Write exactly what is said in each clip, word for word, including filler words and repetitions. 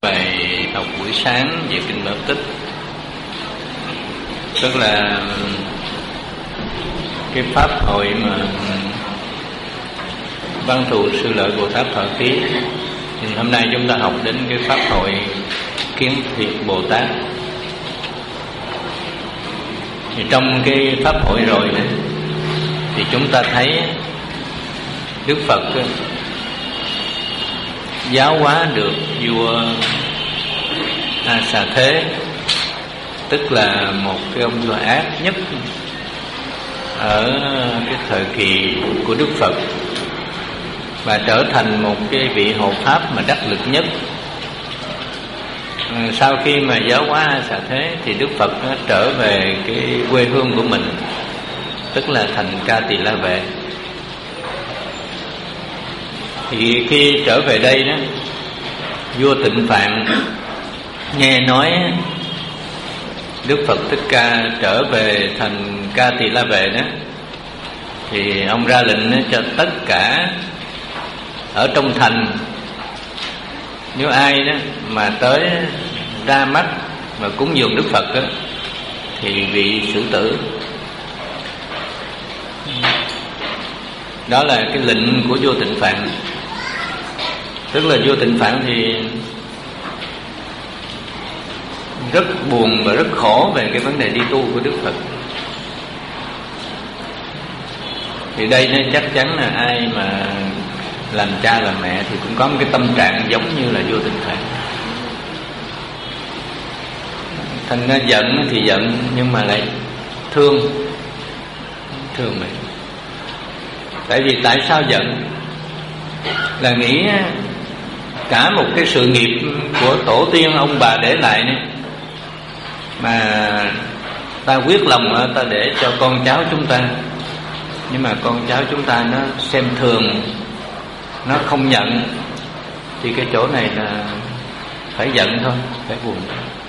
Bài học buổi sáng về kinh Bảo Tích, tức là cái pháp hội mà Văn Thù Sư Lợi Bồ Tát thọ ký. Thì hôm nay chúng ta học đến cái pháp hội Kiến Thiệt Bồ Tát. Thì trong cái pháp hội rồi này, thì chúng ta thấy Đức Phật giáo hóa được vua A Xà Thế, tức là một cái ông vua ác nhất ở cái thời kỳ của Đức Phật, và trở thành một cái vị hộ pháp mà đắc lực nhất. Sau khi mà giáo hóa A Xà Thế thì Đức Phật trở về cái quê hương của mình, tức là thành Ca Tỳ La Vệ. Thì khi trở về đây đó, vua Tịnh Phạn nghe nói Đức Phật Thích Ca trở về thành Ca Tỳ La Vệ đó, thì ông ra lệnh cho tất cả ở trong thành, nếu ai đó mà tới ra mắt và cúng dường Đức Phật đó, thì bị xử tử. Đó là cái lệnh của vua Tịnh Phạn. Tức là vua Tịnh Phạn thì rất buồn và rất khổ về cái vấn đề đi tu của Đức Phật. Thì đây nó chắc chắn là ai mà làm cha làm mẹ thì cũng có một cái tâm trạng giống như là vua Tịnh Phạn. Thành ra giận thì giận, nhưng mà lại thương thương mình. Tại vì tại sao giận? Là nghĩ cả một cái sự nghiệp của tổ tiên ông bà để lại này, mà ta quyết lòng ta để cho con cháu chúng ta, nhưng mà con cháu chúng ta nó xem thường, nó không nhận, thì cái chỗ này là phải giận thôi, phải buồn.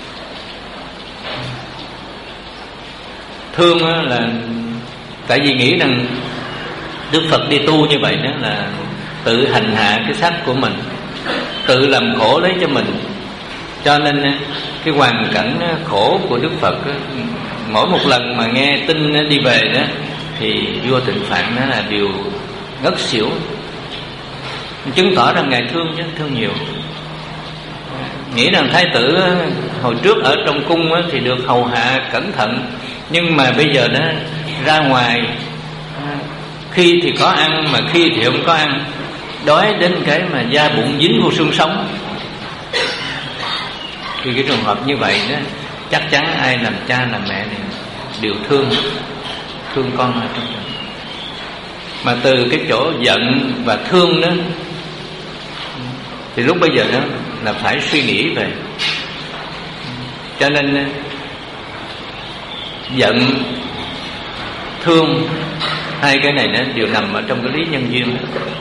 Thương là tại vì nghĩ rằng Đức Phật đi tu như vậy đó là tự hành hạ cái xác của mình, tự làm khổ lấy cho mình. Cho nên cái hoàn cảnh khổ của Đức Phật, mỗi một lần mà nghe tin đi về đó, thì vua Tịnh Phạn đó là điều ngất xỉu, chứng tỏ rằng Ngài thương chứ, thương nhiều. Nghĩ rằng thái tử hồi trước ở trong cung thì được hầu hạ cẩn thận, nhưng mà bây giờ đó ra ngoài, khi thì có ăn mà khi thì không có ăn, đói đến cái mà da bụng dính vô xương sống. Thì cái trường hợp như vậy đó, chắc chắn ai làm cha làm mẹ thì đều thương thương con ở trong đó. Mà từ cái chỗ giận và thương đó, thì lúc bây giờ đó là phải suy nghĩ về. Cho nên giận thương, hai cái này nó đều nằm ở trong cái lý nhân duyên.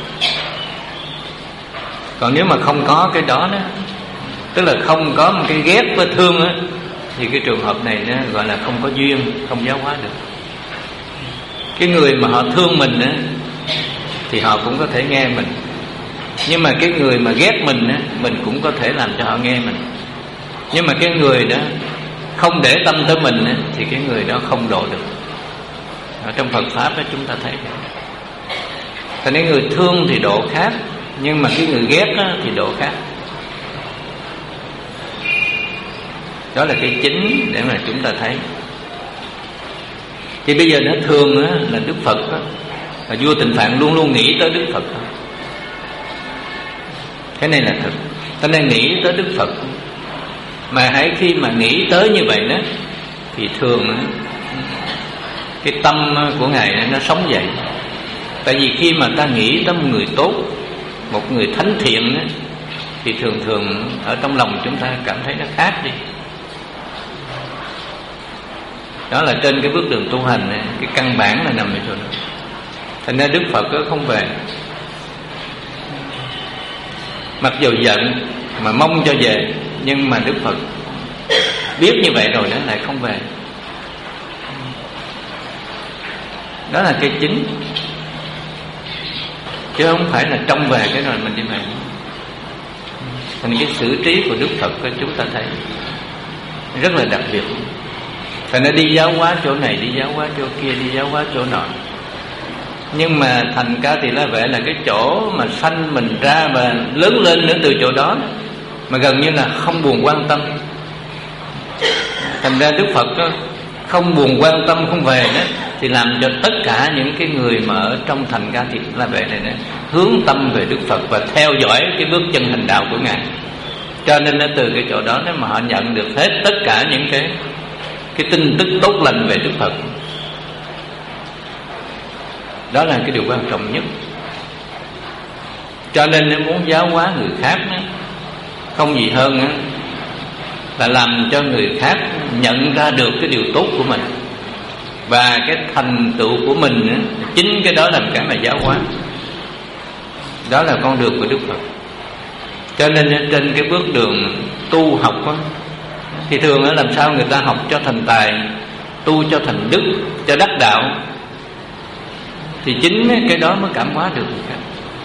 Còn nếu mà không có cái đó đó, tức là không có một cái ghét với thương á, thì cái trường hợp này nó gọi là không có duyên, không giáo hóa được. Cái người mà họ thương mình á, thì họ cũng có thể nghe mình, nhưng mà cái người mà ghét mình á, mình cũng có thể làm cho họ nghe mình. Nhưng mà cái người đó không để tâm tới mình á, thì cái người đó không độ được. Ở trong Phật Pháp đó chúng ta thấy vậy. Thành nên người thương thì độ khác, nhưng mà cái người ghét đó thì độ khác. Đó là cái chính để mà chúng ta thấy. Thì bây giờ nó thương á, là Đức Phật đó, và vua Tịnh Phạn luôn luôn nghĩ tới Đức Phật đó. Cái này là thật. Ta nên nghĩ tới Đức Phật. Mà hãy khi mà nghĩ tới như vậy đó, thì thường á, cái tâm của Ngài nó sống dậy. Tại vì khi mà ta nghĩ tới một người tốt, một người thánh thiện đó, thì thường thường ở trong lòng chúng ta cảm thấy nó khác đi. Đó là trên cái bước đường tu hành này, cái căn bản là nằm ở chỗ đó. Thành ra Đức Phật không về. Mặc dù giận mà mong cho về, nhưng mà Đức Phật biết như vậy rồi đó lại không về. Đó là cái chính, chứ không phải là trông về cái rồi mình đi về. Thành cái xử trí của Đức Phật chúng ta thấy rất là đặc biệt. Thành nó đi giáo hóa chỗ này, đi giáo hóa chỗ kia, đi giáo hóa chỗ nọ. Nhưng mà thành Ca Tỳ La Vệ là cái chỗ mà sanh mình ra và lớn lên nữa từ chỗ đó, mà gần như là không buồn quan tâm. Thành ra Đức Phật không buồn quan tâm, không về đó, thì làm cho tất cả những cái người mà ở trong thành Ca Tỳ La Vệ này đó, hướng tâm về Đức Phật và theo dõi cái bước chân hành đạo của Ngài. Cho nên từ cái chỗ đó mà họ nhận được hết tất cả những cái cái tin tức tốt lành về Đức Phật. Đó là cái điều quan trọng nhất. Cho nên nếu muốn giáo hóa người khác đó, không gì hơn đó, là làm cho người khác nhận ra được cái điều tốt của mình, và cái thành tựu của mình đó, chính cái đó làm cái mà giáo hóa. Đó là con đường của Đức Phật. Cho nên trên cái bước đường tu học đó, thì thường đó, làm sao người ta học cho thành tài, tu cho thành đức, cho đắc đạo, thì chính cái đó mới cảm hóa được người khác.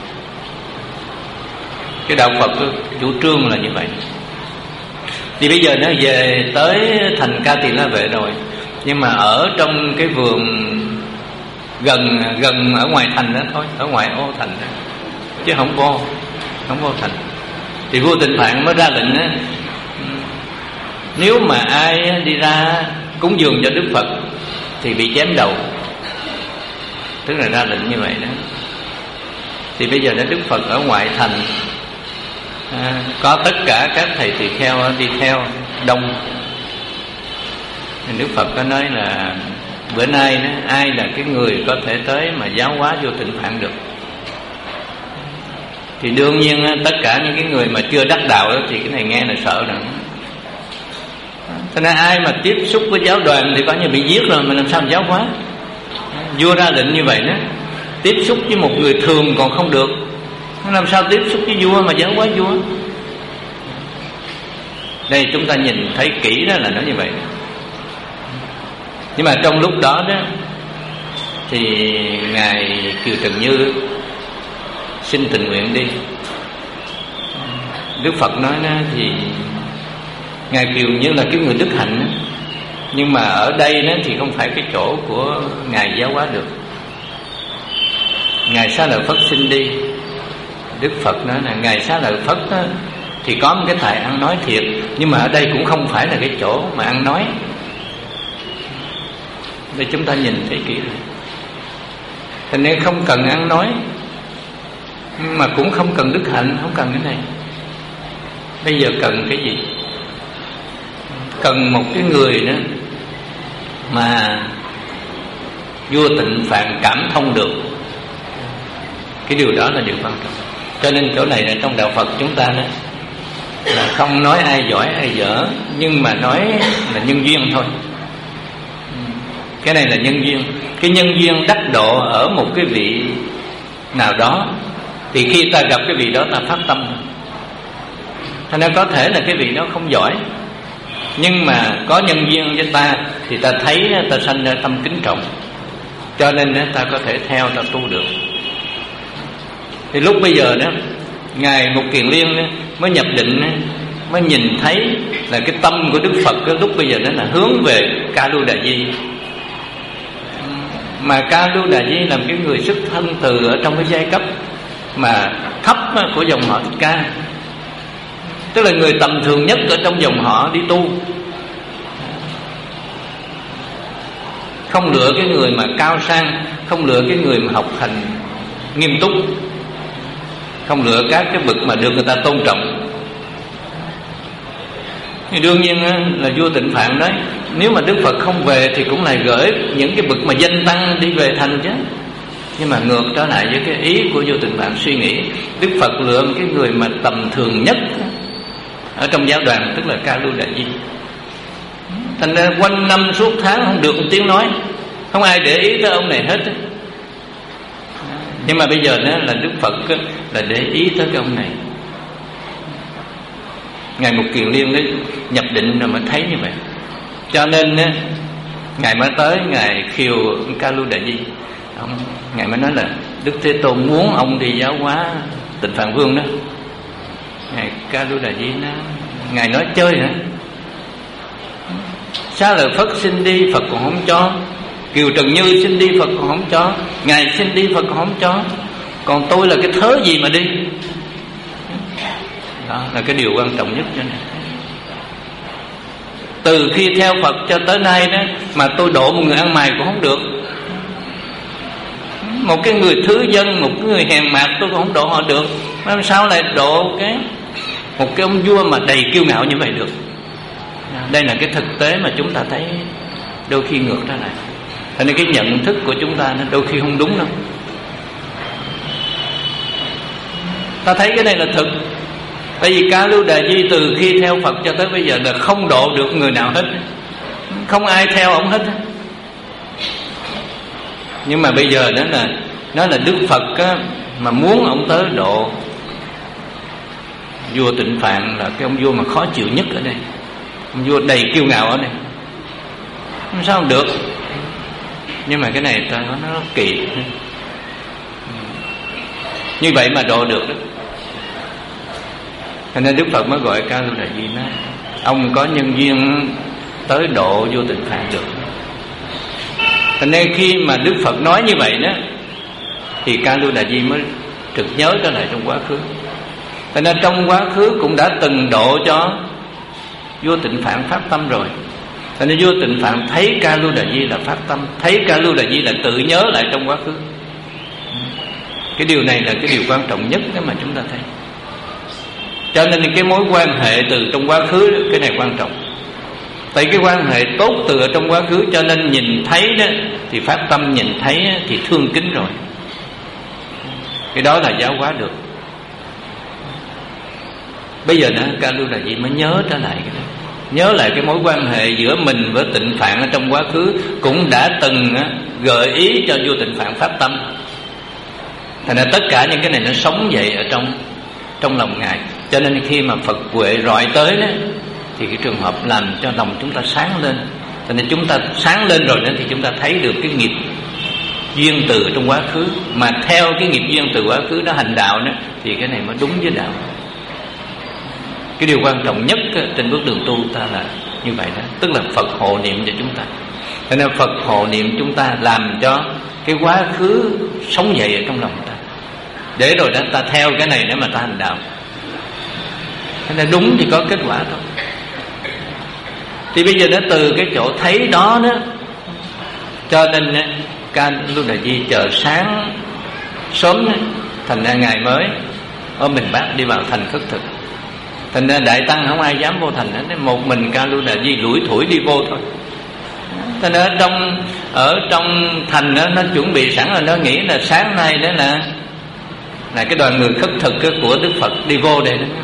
Cái đạo Phật đó, chủ trương là như vậy. Thì bây giờ nó về tới thành Ca Tỳ La Vệ rồi, nhưng mà ở trong cái vườn gần gần ở ngoài thành đó thôi, ở ngoài ô thành đó, chứ không vô không vô thành. Thì vua Tịnh Phạn mới ra lệnh đó, nếu mà ai đi ra cúng dường cho Đức Phật thì bị chém đầu. Tức là ra lệnh như vậy đó. Thì bây giờ đó Đức Phật ở ngoại thành, à, có tất cả các thầy tỳ kheo đi theo đông. Đức Phật có nói là bữa nay đó, ai là cái người có thể tới mà giáo hóa vô Tịnh Phạn được. Thì đương nhiên tất cả những cái người mà chưa đắc đạo đó, thì cái này nghe là sợ rồi. Cho nên ai mà tiếp xúc với giáo đoàn thì coi như bị giết rồi, mà làm sao giáo hóa. Vua ra lệnh như vậy đó. Tiếp xúc với một người thường còn không được, làm sao tiếp xúc với vua mà giáo hóa vua. Đây chúng ta nhìn thấy kỹ đó là nó như vậy. Nhưng mà trong lúc đó đó thì Ngài Kiều Trần Như xin tình nguyện đi. Đức Phật nói đó, thì Ngài Kiều Như là cái người đức hạnh đó, nhưng mà ở đây đó thì không phải cái chỗ của Ngài giáo hóa được. Ngài Xá Lợi Phất xin đi. Đức Phật nói là Ngài Xá Lợi Phất đó, thì có một cái tài ăn nói thiệt, nhưng mà ở đây cũng không phải là cái chỗ mà ăn nói. Để chúng ta nhìn thấy kỹ rồi. Cho nên không cần ăn nói, mà cũng không cần đức hạnh, không cần cái này. Bây giờ cần cái gì? Cần một cái người đó mà vua Tịnh Phạn cảm thông được. Cái điều đó là điều quan trọng. Cho nên chỗ này là trong đạo Phật chúng ta đó, là không nói ai giỏi ai dở, nhưng mà nói là nhân duyên thôi. Cái này là nhân duyên. Cái nhân duyên đắc độ ở một cái vị nào đó, thì khi ta gặp cái vị đó ta phát tâm. Thành ra có thể là cái vị đó không giỏi, nhưng mà có nhân duyên với ta, thì ta thấy ta sanh ra tâm kính trọng, cho nên ta có thể theo, ta tu được. Thì lúc bây giờ đó, Ngài Mục Kiền Liên đó, mới nhập định, mới nhìn thấy là cái tâm của Đức Phật đó, lúc bây giờ đó là hướng về Ca Lu Đà Di. Mà Ca Lu Đà Di là cái người xuất thân từ ở trong cái giai cấp mà thấp của dòng họ Thích Ca, tức là người tầm thường nhất ở trong dòng họ đi tu. Không lựa cái người mà cao sang, không lựa cái người mà học hành nghiêm túc, không lựa các cái bậc mà được người ta tôn trọng. Thì đương nhiên là vua Tịnh Phạn đấy, nếu mà Đức Phật không về thì cũng là gửi những cái bậc mà danh tăng đi về thành chứ. Nhưng mà ngược trở lại với cái ý của vua Tịnh Phạn suy nghĩ, Đức Phật lựa cái người mà tầm thường nhất ở trong giáo đoàn, tức là Ca Lu Đà Di. Thành ra quanh năm suốt tháng không được một tiếng nói, không ai để ý tới ông này hết. Nhưng mà bây giờ đó là Đức Phật là để ý tới cái ông này. Ngài Mục Kiền Liên đấy nhập định rồi mới thấy như vậy. Cho nên á, Ngài mới tới Ngài khiêu Ca Lu Đà Di. Ông, Ngài mới nói là Đức Thế Tôn muốn ông đi giáo hóa Tịnh Phạn Vương đó. Ngài Ca Lu Đà Di nó Ngài nói chơi hả? Xá Lợi Phất xin đi, Phật còn không cho. Kiều Trần Như xin đi, Phật còn không cho. Ngài xin đi, Phật còn không cho. Còn tôi là cái thớ gì mà đi? Đó là cái điều quan trọng nhất cho nên. Từ khi theo Phật cho tới nay đó, mà tôi độ một người ăn mày cũng không được. Một cái người thứ dân, một cái người hèn mạt tôi cũng không độ họ được. Làm sao lại độ cái một cái ông vua mà đầy kiêu ngạo như vậy được? Đây là cái thực tế mà chúng ta thấy đôi khi ngược ra lại. Thế nên cái nhận thức của chúng ta nó đôi khi không đúng đâu. Ta thấy cái này là thực. Tại vì Ca Lu Đà Di từ khi theo Phật cho tới bây giờ là không độ được người nào hết, không ai theo ông hết. Nhưng mà bây giờ đó là nó là Đức Phật á, mà muốn ông tới độ vua Tịnh Phạn, là cái ông vua mà khó chịu nhất ở đây, ông vua đầy kiêu ngạo ở đây, không sao không được. Nhưng mà cái này ta nói nó kỳ, như vậy mà độ được đó. Cho nên Đức Phật mới gọi Ca Lu Đà Di nói ông có nhân duyên tới độ vua Tịnh Phạn được. Cho nên khi mà Đức Phật nói như vậy đó, thì Ca Lu Đà Di mới trực nhớ trở lại trong quá khứ. Cho nên trong quá khứ cũng đã từng độ cho vua Tịnh Phạn phát tâm rồi. Cho nên vua Tịnh Phạn thấy Ca Lu Đà Di là phát tâm, thấy Ca Lu Đà Di là tự nhớ lại trong quá khứ. Cái điều này là cái điều quan trọng nhất đó mà chúng ta thấy. Cho nên cái mối quan hệ từ trong quá khứ, cái này quan trọng. Tại cái quan hệ tốt từ ở trong quá khứ, cho nên nhìn thấy đó thì phát tâm, nhìn thấy thì thương kính rồi. Cái đó là giáo hóa được. Bây giờ đó Ca Lu Đà Di mới nhớ trở lại cái đó, nhớ lại cái mối quan hệ giữa mình với Tịnh Phạn ở trong quá khứ, cũng đã từng gợi ý cho vua Tịnh Phạn phát tâm. Thành ra tất cả những cái này nó sống dậy ở trong trong lòng Ngài. Cho nên khi mà Phật huệ rọi tới đó, thì cái trường hợp làm cho lòng chúng ta sáng lên. Cho nên chúng ta sáng lên rồi đó, thì chúng ta thấy được cái nghiệp duyên từ trong quá khứ, mà theo cái nghiệp duyên từ quá khứ đó hành đạo đó, thì cái này mới đúng với đạo. Cái điều quan trọng nhất trên bước đường tu ta là như vậy đó, tức là Phật hộ niệm cho chúng ta. Cho nên Phật hộ niệm chúng ta làm cho cái quá khứ sống dậy ở trong lòng ta, để rồi đó ta theo cái này để mà ta hành đạo. Thế nên đúng thì có kết quả thôi. Thì bây giờ nó từ cái chỗ thấy đó đó, cho nên Ca Lu Đà Di chờ sáng sớm đó, thành ra ngày mới ở Bình Bát đi vào thành khất thực. Thành ra đại tăng không ai dám vô thành hết, một mình Ca Lu Đà Di lủi thủi đi vô thôi. Thành ra ở trong ở trong thành đó, nó chuẩn bị sẵn rồi, nó nghĩ là sáng nay đó là là cái đoàn người khất thực của Đức Phật đi vô đây đó.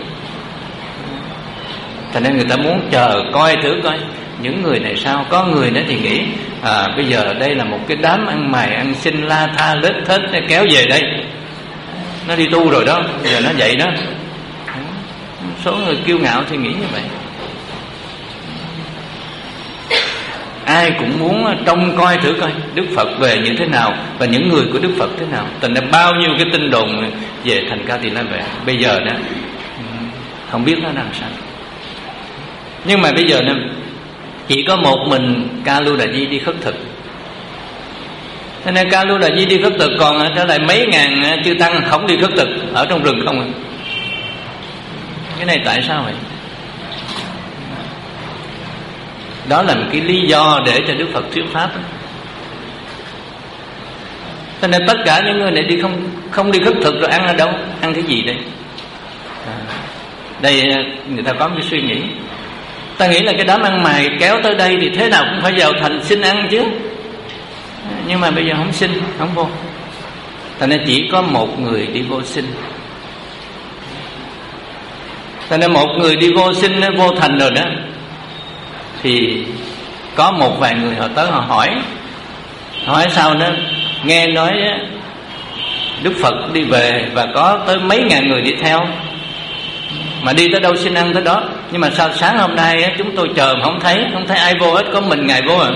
Thành nên người ta muốn chờ coi thử coi những người này sao. Có người đó thì nghĩ à, bây giờ đây là một cái đám ăn mày ăn xin la tha lết thết kéo về đây, nó đi tu rồi đó, giờ nó vậy đó. Số người kiêu ngạo thì nghĩ như vậy. Ai cũng muốn trông coi thử coi Đức Phật về như thế nào và những người của Đức Phật thế nào. Thành ra bao nhiêu cái tin đồn về thành Ca Tỳ La Vệ bây giờ đó không biết nó làm sao. Nhưng mà bây giờ nè, chỉ có một mình Ca Lu Đà Di đi khất thực. Thế nên Ca Lu Đà Di đi khất thực, còn trở lại mấy ngàn chư tăng không đi khất thực, ở trong rừng không à. Cái này tại sao vậy? Đó là một cái lý do để cho Đức Phật thuyết pháp. Cho nên tất cả những người này đi không không đi khất thực rồi ăn ở đâu? Ăn cái gì đây? À, đây người ta có một cái suy nghĩ. Ta nghĩ là cái đám ăn mày kéo tới đây thì thế nào cũng phải vào thành xin ăn chứ. Nhưng mà bây giờ không xin, không vô. Thành nên chỉ có một người đi vô xin. Thành nên một người đi vô xin, vô thành rồi đó, thì có một vài người họ tới họ hỏi. Hỏi sao nữa? Nghe nói Đức Phật đi về và có tới mấy ngàn người đi theo, mà đi tới đâu xin ăn tới đó. Nhưng mà sao sáng hôm nay chúng tôi chờ mà không thấy, không thấy ai vô hết, có mình Ngài vô à.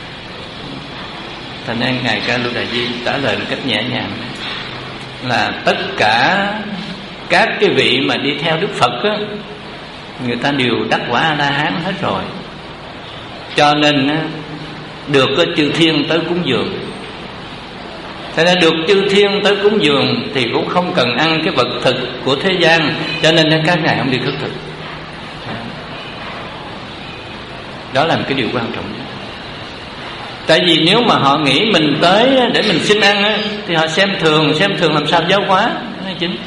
Thành nên Ngài Ca Lu Đà Di trả lời một cách nhẹ nhàng là tất cả các cái vị mà đi theo Đức Phật á, người ta đều đắc quả A-la-hán hết rồi. Cho nên á, được có chư thiên tới cúng dường. Thế nên được chư thiên tới cúng dường thì cũng không cần ăn cái vật thực của thế gian, cho nên các ngài không đi khất thực. Đó là một cái điều quan trọng. Tại vì nếu mà họ nghĩ mình tới để mình xin ăn á, thì họ xem thường, xem thường làm sao giáo hóa. Đó là chính.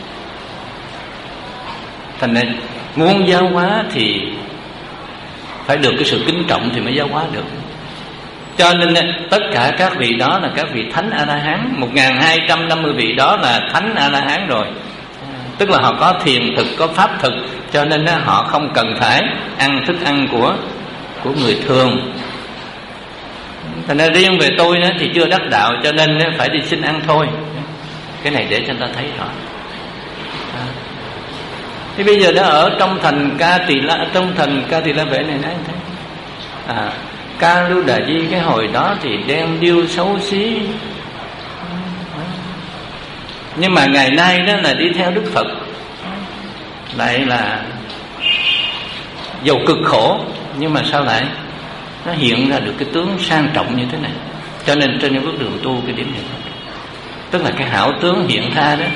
Thành nên muốn giáo hóa thì phải được cái sự kính trọng thì mới giáo hóa được. Cho nên tất cả các vị đó là các vị thánh A-la-hán. Một nghìn hai trăm năm mươi vị đó là thánh A-la-hán rồi. Tức là họ có thiền thực, có pháp thực, cho nên họ không cần phải ăn thức ăn của của người thường. Thành ra riêng về tôi đó thì chưa đắc đạo, cho nên phải đi xin ăn thôi. Cái này để cho người ta thấy rõ. Thì bây giờ đó ở trong thành Ca Tỳ La, trong thành Ca Tỳ La Vệ này nói thế. À, Ca Lưu Đà Di cái hồi đó thì đen điêu xấu xí, nhưng mà ngày nay đó là đi theo Đức Phật lại là giàu cực khổ, nhưng mà sao lại nó hiện ra được cái tướng sang trọng như thế này. Cho nên trên cái bước đường tu cái điểm này, tức là cái hảo tướng hiện ra đó.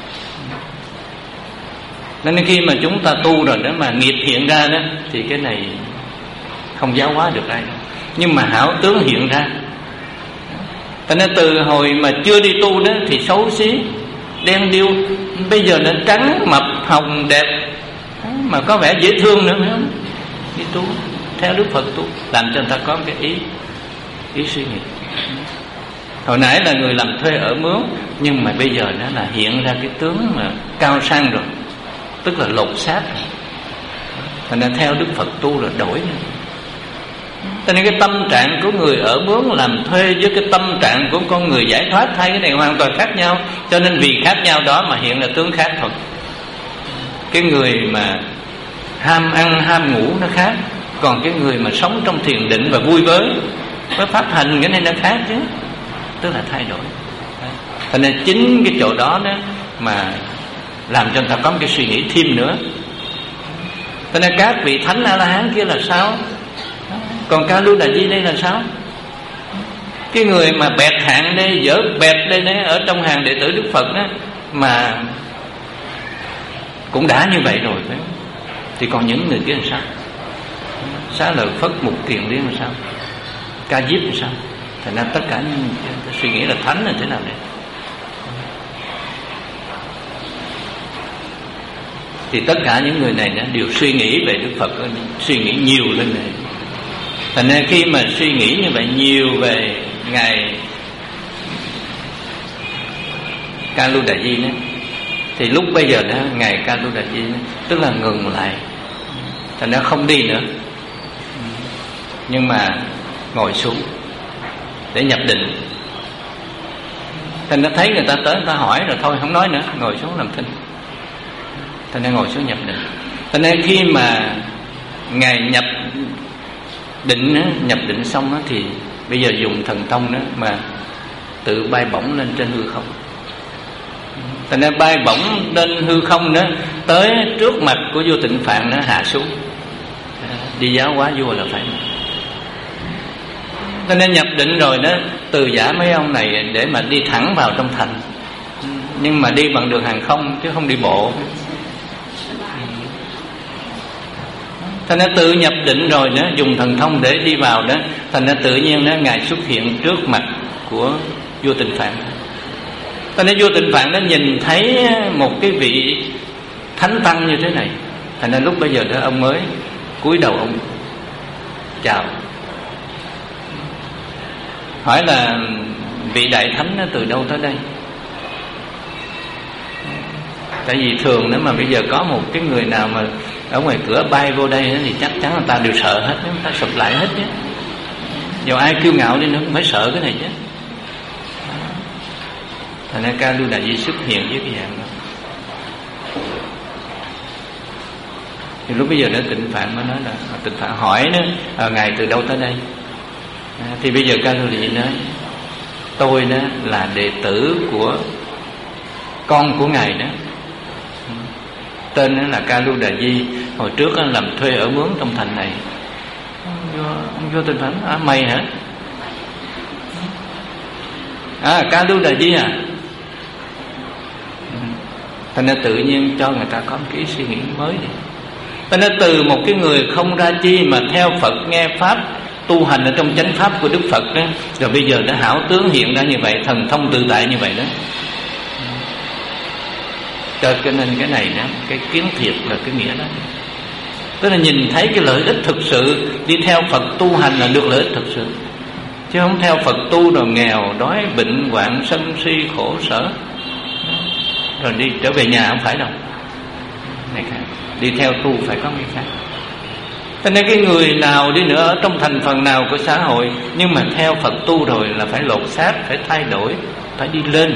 Nên khi mà chúng ta tu rồi đó mà nghiệp hiện ra đó thì cái này không giáo hóa được ai đâu. Nhưng mà hảo tướng hiện ra. Cho nên từ hồi mà chưa đi tu đó thì xấu xí, đen điêu, bây giờ nó trắng mập hồng đẹp, mà có vẻ dễ thương nữa, phải không? Đi tu theo Đức Phật tu, làm cho người ta có cái ý ý suy nghĩ. Hồi nãy là người làm thuê ở mướn, nhưng mà bây giờ nó là hiện ra cái tướng mà cao sang rồi, tức là lột xác. Thành ra theo Đức Phật tu là đổi nữa. Cho nên cái tâm trạng của người ở mướn làm thuê với cái tâm trạng của con người giải thoát, hai cái này hoàn toàn khác nhau. Cho nên vì khác nhau đó mà hiện là tướng khác thôi. Cái người mà ham ăn ham ngủ nó khác, còn cái người mà sống trong thiền định và vui với với pháp hành, cái này nó khác chứ, tức là thay đổi. Cho nên chính cái chỗ đó đó mà làm cho người ta có một cái suy nghĩ thêm nữa. Cho nên các vị thánh A-la-hán kia là sao, còn Ca Lưu Đà Di đây là sao? Cái người mà bẹt hạng đây, dở bẹt đây đấy, ở trong hàng đệ tử Đức Phật đó, mà cũng đã như vậy rồi phải không? Thì còn những người kia là sao? Xá Lợi Phất, Mục Kiền Liên là sao? Ca Diếp là sao? Thành ra tất cả những suy nghĩ là thánh là thế nào đấy. Thì tất cả những người này đó đều suy nghĩ về Đức Phật, suy nghĩ nhiều lên này. Thành ra khi mà suy nghĩ như vậy nhiều về Ngài Ca Lưu Đà Di đó, thì lúc bây giờ đó Ngài Ca Lưu Đà Di đó, tức là ngừng lại, thành ra không đi nữa, nhưng mà ngồi xuống để nhập định. Thành ra thấy người ta tới, người ta hỏi rồi thôi không nói nữa, ngồi xuống làm thinh. Thành ra ngồi xuống nhập định. Thành ra khi mà Ngài nhập định á, nhập định xong á, thì bây giờ dùng thần thông đó mà tự bay bổng lên trên hư không. Thành ra bay bổng lên hư không đó, tới trước mặt của vua Tịnh Phạn nó hạ xuống. Đi giáo hóa vua là phải. Cho nên nhập định rồi đó, từ giả mấy ông này để mà đi thẳng vào trong thành, nhưng mà đi bằng đường hàng không chứ không đi bộ. Thành ra tự nhập định rồi đó, dùng thần thông để đi vào đó, thành ra tự nhiên đó Ngài xuất hiện trước mặt của vua Tịnh Phạn. Thành ra vua Tịnh Phạn đó nhìn thấy một cái vị thánh tăng như thế này, thành ra lúc bây giờ đó ông mới cúi đầu ông chào, hỏi là vị đại thánh đó từ đâu tới đây. Tại vì thường nếu mà bây giờ có một cái người nào mà ở ngoài cửa bay vô đây thì chắc chắn người ta đều sợ hết, người ta sụp lại hết chứ. Dù ai kiêu ngạo đi nữa cũng phải sợ cái này chứ. Thành ra Ca Lưu Đà Di xuất hiện với cái dạng đó. Thì lúc bây giờ đó Tịnh Phạn mới nói là, Tịnh Phạn hỏi đó, à, Ngài từ đâu tới đây? À, thì bây giờ Ca Lưu Đà Di nói, tôi đó là đệ tử của con của Ngài đó. tên nó là Ca Lu Đà Di. Hồi trước anh làm thuê ở mướn trong thành này. Ông vô, ông vô Tịnh Phạn, à mày hả? À Ca Lu Đà Di à? Thành ra tự nhiên cho người ta có một cái suy nghĩ mới đi. Thành ra từ một cái người không ra chi mà theo Phật nghe Pháp, tu hành ở trong chánh Pháp của Đức Phật đó, rồi bây giờ đã hảo tướng hiện ra như vậy, thần thông tự tại như vậy đó. Cho nên cái này đó, cái kiến thiệt là cái nghĩa đó. Tức là nhìn thấy cái lợi ích thực sự, đi theo Phật tu hành là được lợi ích thực sự. Chứ không theo Phật tu rồi nghèo, đói, bệnh, hoạn, sân si, khổ sở, rồi đi trở về nhà không phải đâu. Này khác. Đi theo tu phải có cái khác. Cho nên cái người nào đi nữa ở trong thành phần nào của xã hội, nhưng mà theo Phật tu rồi là phải lột xác, phải thay đổi, phải đi lên.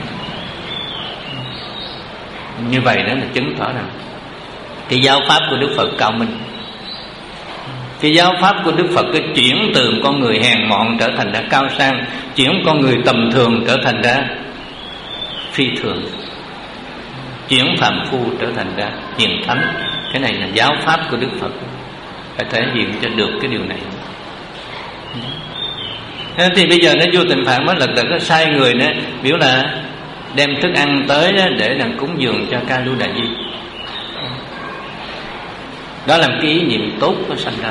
Như vậy đó là chứng tỏ rằng cái giáo pháp của Đức Phật cao minh. Cái giáo pháp của Đức Phật cái chuyển từ con người hèn mọn trở thành ra cao sang, chuyển con người tầm thường trở thành ra phi thường, chuyển phàm phu trở thành ra hiền thánh. Cái này là giáo pháp của Đức Phật, phải thể hiện cho được cái điều này. Thế thì bây giờ nó vô Tịnh Phạn mới lật đật nó sai người nữa, biểu là đem thức ăn tới đó để làm cúng dường cho Ca Lu Đà Di. Đó là một cái ý niệm tốt nó sanh ra.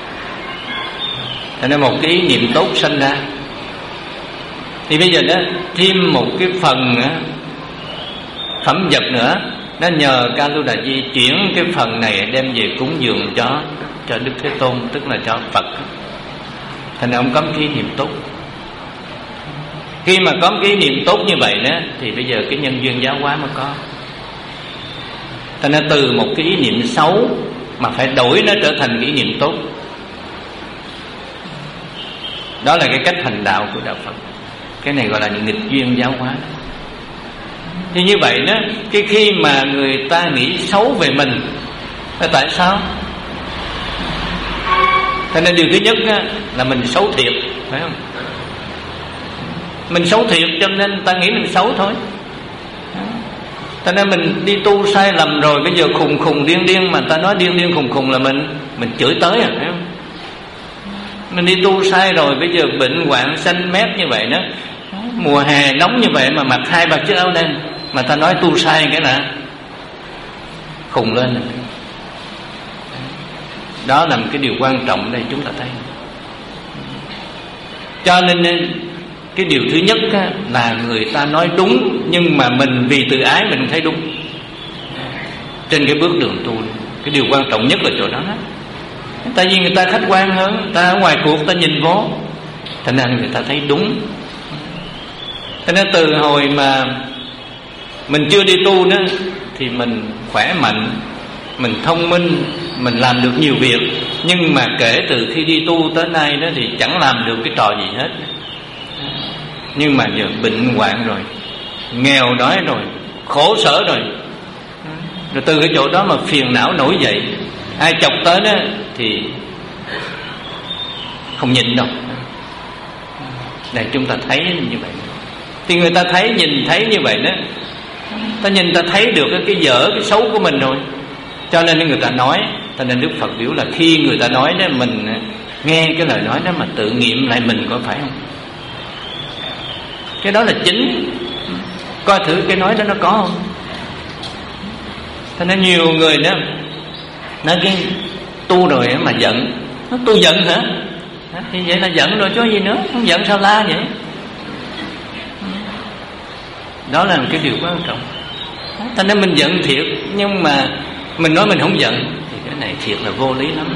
Thế nên một cái ý niệm tốt sanh ra, thì bây giờ đó thêm một cái phần nữa, phẩm vật nữa, nó nhờ Ca Lu Đà Di chuyển cái phần này đem về cúng dường cho cho Đức Thế Tôn, tức là cho Phật. Thành ra ông có một cái ý niệm tốt. Khi mà có một cái ý niệm tốt như vậy đó, thì bây giờ cái nhân duyên giáo hóa mới có. Thành ra từ một cái ý niệm xấu mà phải đổi nó trở thành cái ý niệm tốt. Đó là cái cách thành đạo của đạo Phật. Cái này gọi là nghịch duyên giáo hóa. Thì như vậy đó, cái khi mà người ta nghĩ xấu về mình là tại sao? Cho nên điều thứ nhất á, là mình xấu thiệt, phải không? Mình xấu thiệt cho nên ta nghĩ mình xấu thôi. Cho nên mình đi tu sai lầm rồi, bây giờ khùng khùng điên điên, mà ta nói điên điên khùng khùng là mình mình chửi tới à, phải không? Mình đi tu sai rồi, bây giờ bệnh hoạn xanh mét như vậy đó, mùa hè nóng như vậy mà mặc hai ba chiếc áo đen, mà ta nói tu sai cái là khùng lên. Đó là một cái điều quan trọng đây chúng ta thấy. Cho nên cái điều thứ nhất á, là người ta nói đúng, nhưng mà mình vì tự ái mình thấy đúng. Trên cái bước đường tu, cái điều quan trọng nhất là chỗ đó đó. Tại vì người ta khách quan hơn, người ta ở ngoài cuộc ta nhìn vô, thành ra người ta thấy đúng. Cho nên từ hồi mà mình chưa đi tu nữa thì mình khỏe mạnh, mình thông minh, mình làm được nhiều việc. Nhưng mà kể từ khi đi tu tới nay đó thì chẳng làm được cái trò gì hết. Nhưng mà giờ bệnh hoạn rồi, nghèo đói rồi, khổ sở rồi, rồi từ cái chỗ đó mà phiền não nổi dậy, ai chọc tới đó thì không nhịn đâu. Để chúng ta thấy như vậy. Thì người ta thấy, nhìn thấy như vậy đó, ta nhìn ta thấy được cái dở, cái xấu của mình rồi. Cho nên người ta nói, cho nên Đức Phật biểu là khi người ta nói đó, mình nghe cái lời nói đó mà tự nghiệm lại mình có phải không? Cái đó là chính. Coi thử cái nói đó nó có không. Cho nên nhiều người đó nói cái tu rồi mà giận. Nó tu giận hả? Thì vậy là giận rồi chứ gì nữa. Không giận sao la vậy? Đó là một cái điều quan trọng. Cho nên mình giận thiệt, nhưng mà mình nói mình không giận thì cái này thiệt là vô lý lắm.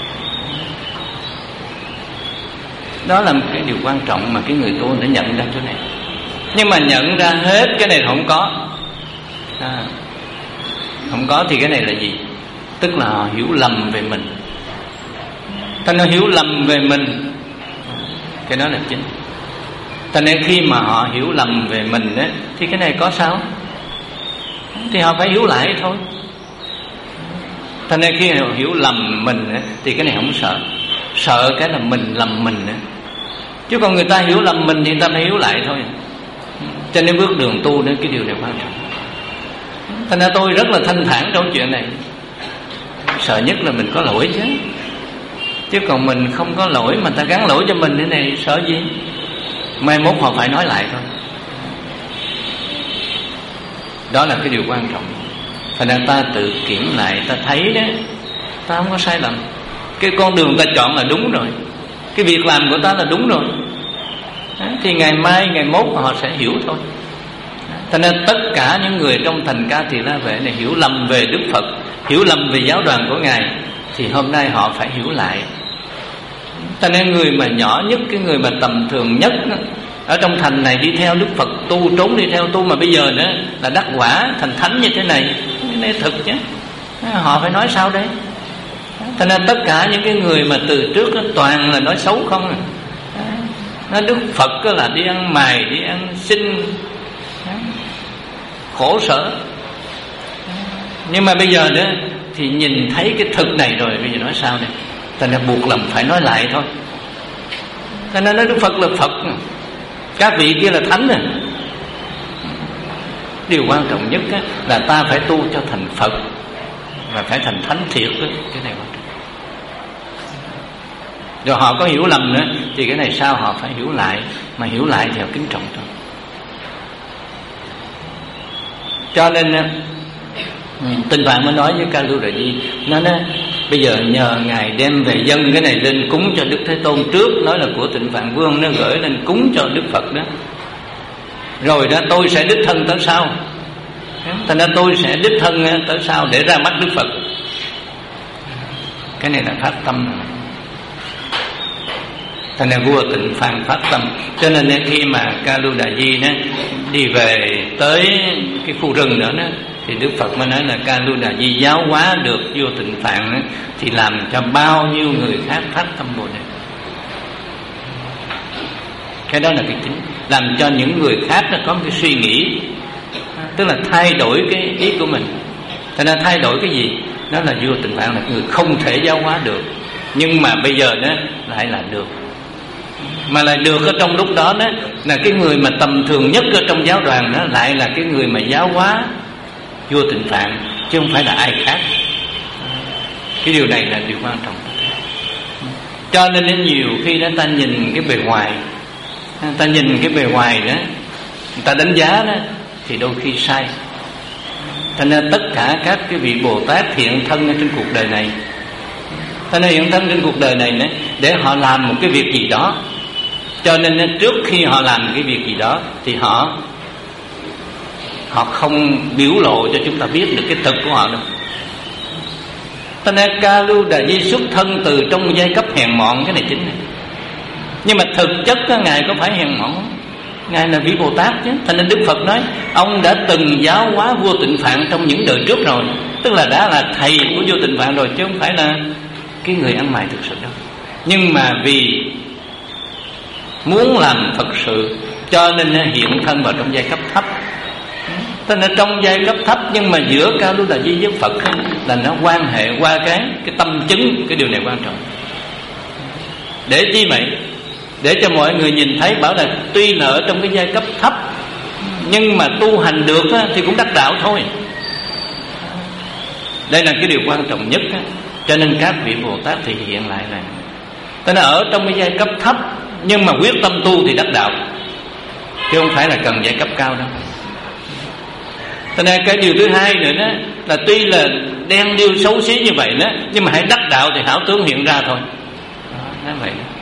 Đó là một cái điều quan trọng mà cái người tu đã nhận ra chỗ này. Nhưng mà nhận ra hết cái này không có à, không có thì cái này là gì? Tức là họ hiểu lầm về mình. Thành nó hiểu lầm về mình, cái đó là chính. Thành nên khi mà họ hiểu lầm về mình ấy, thì cái này có sao? Thì họ phải hiểu lại thôi. Thành nên khi họ hiểu lầm mình ấy, thì cái này không sợ. Sợ cái là mình lầm mình ấy. Chứ còn người ta hiểu lầm mình thì người ta phải hiểu lại thôi. Cho nên bước đường tu đến cái điều này quan trọng. Thành ra tôi rất là thanh thản trong chuyện này. Sợ nhất là mình có lỗi chứ, chứ còn mình không có lỗi mà ta gắn lỗi cho mình thế này sợ gì. Mai mốt họ phải nói lại thôi. Đó là cái điều quan trọng. Thành ra ta tự kiểm lại, ta thấy đó, ta không có sai lầm. Cái con đường ta chọn là đúng rồi, cái việc làm của ta là đúng rồi. Thì ngày mai, ngày mốt họ sẽ hiểu thôi. Cho nên tất cả những người trong thành Ca Tỳ La Vệ này hiểu lầm về Đức Phật, hiểu lầm về giáo đoàn của Ngài, thì hôm nay họ phải hiểu lại. Cho nên người mà nhỏ nhất, cái người mà tầm thường nhất ở trong thành này đi theo Đức Phật tu, trốn đi theo tu, mà bây giờ nữa là đắc quả thành thánh như thế này, cái này thực chứ. Họ phải nói sao đấy? Cho nên tất cả những cái người mà từ trước đó, toàn là nói xấu không à. Nói Đức Phật là đi ăn mày, đi ăn xin, khổ sở. Nhưng mà bây giờ nữa thì nhìn thấy cái thực này rồi, bây giờ nói sao đây? Cho nên buộc lòng phải nói lại thôi. Cho nên nói Đức Phật là Phật, các vị kia là thánh rồi. Điều quan trọng nhất là ta phải tu cho thành Phật và phải thành thánh thiệt đó. Cái này quan trọng. Rồi họ có hiểu lầm nữa thì cái này sao họ phải hiểu lại, mà hiểu lại thì họ kính trọng thôi. Cho nên Tinh Phạn mới nói với Ca Lưu Đà Di, nó nói bây giờ nhờ Ngài đem về dâng cái này lên cúng cho Đức Thế Tôn trước, nói là của Tịnh Phạn Vương, nó gửi lên cúng cho Đức Phật đó. Rồi đó tôi sẽ đích thân tới sau. Thành ra tôi sẽ đích thân tới sau để ra mắt Đức Phật. Cái này là phát tâm rồi. Thành ra vua Tịnh Phạn phát tâm. Cho nên khi mà Ca Lưu Đà Di đó đi về tới cái khu rừng nữa đó, thì Đức Phật mới nói là Ca Lưu Đà Di giáo hóa được vua Tịnh Phạn đó, thì làm cho bao nhiêu người khác phát tâm Bồ Đề. Cái đó là cái chính, làm cho những người khác nó có một cái suy nghĩ, tức là thay đổi cái ý của mình. Thành ra thay đổi cái gì? Đó là vua Tịnh Phạn là người không thể giáo hóa được, nhưng mà bây giờ đó lại là được. Mà lại được ở trong lúc đó đó là cái người mà tầm thường nhất ở trong giáo đoàn đó lại là cái người mà giáo hóa vua Tịnh Phạn, chứ không phải là ai khác. Cái điều này là điều quan trọng. Cho nên nhiều khi đó ta nhìn cái bề ngoài, ta nhìn cái bề ngoài đó, người ta đánh giá đó thì đôi khi sai. Cho nên tất cả các cái vị Bồ Tát hiện thân ở trên cuộc đời này, cho nên hiện thân trên cuộc đời này nữa, để họ làm một cái việc gì đó. Cho nên trước khi họ làm cái việc gì đó thì họ họ không biểu lộ cho chúng ta biết được cái thực của họ đâu. Cho nên Ca Lưu Đà Di xuất thân từ trong giai cấp hèn mọn, cái này chính này. Nhưng mà thực chất đó, Ngài có phải hèn mọn không? Ngài là vị Bồ Tát chứ. Thành nên Đức Phật nói ông đã từng giáo hóa vua Tịnh Phạn trong những đời trước rồi, tức là đã là thầy của vua Tịnh Phạn rồi, chứ không phải là cái người ăn mày thực sự đâu. Nhưng mà vì muốn làm thật sự cho nên hiện thân vào trong giai cấp thấp. Thế nên trong giai cấp thấp, nhưng mà giữa Ca Lưu Đà Di với Phật là nó quan hệ qua cái cái tâm chứng. Cái điều này quan trọng. Để chi vậy? Để cho mọi người nhìn thấy, bảo là tuy là ở trong cái giai cấp thấp nhưng mà tu hành được thì cũng đắc đạo thôi. Đây là cái điều quan trọng nhất. Cho nên các vị Bồ Tát thì hiện lại là tức là ở trong cái giai cấp thấp nhưng mà quyết tâm tu thì đắc đạo, chứ không phải là cần giai cấp cao đâu. Cho nên cái điều thứ hai nữa đó là tuy là đen điêu xấu xí như vậy đó, nhưng mà hãy đắc đạo thì hảo tướng hiện ra thôi. Nói vậy đó.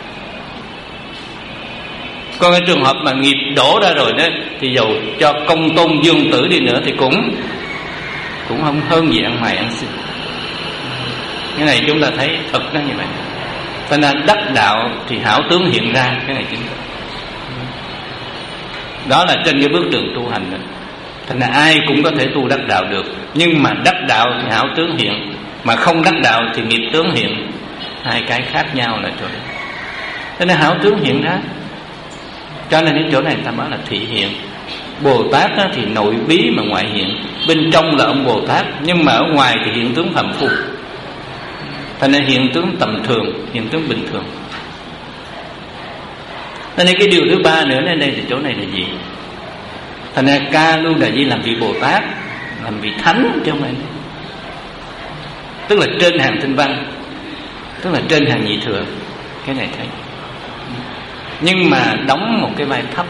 Còn cái trường hợp mà nghiệp đổ ra rồi đó thì dầu cho công tôn dương tử đi nữa thì cũng cũng không hơn gì ăn mày ăn xin. Cái này chúng ta thấy thật nó như vậy. Cho nên đắc đạo thì hảo tướng hiện ra, cái này chính đó là trên cái bước đường tu hành đó. Thành ra ai cũng có thể tu đắc đạo được, nhưng mà đắc đạo thì hảo tướng hiện, mà không đắc đạo thì nghiệp tướng hiện. Hai cái khác nhau là chỗ đó. Cho nên hảo tướng hiện ra. Cho nên cái chỗ này ta nói là thị hiện. Bồ Tát thì nội bí mà ngoại hiện. Bên trong là ông Bồ Tát, nhưng mà ở ngoài thì hiện tướng phàm phu. Thành nên hiện tướng tầm thường, hiện tướng bình thường. Thành nên cái điều thứ ba nữa ở đây thì chỗ này là gì? Thành nên Ca Lưu Đà Di làm vị Bồ Tát, làm vị thánh chứ không phải, tức là trên hàng tinh văn, tức là trên hàng nhị thừa. Cái này thấy, nhưng mà đóng một cái vai thấp,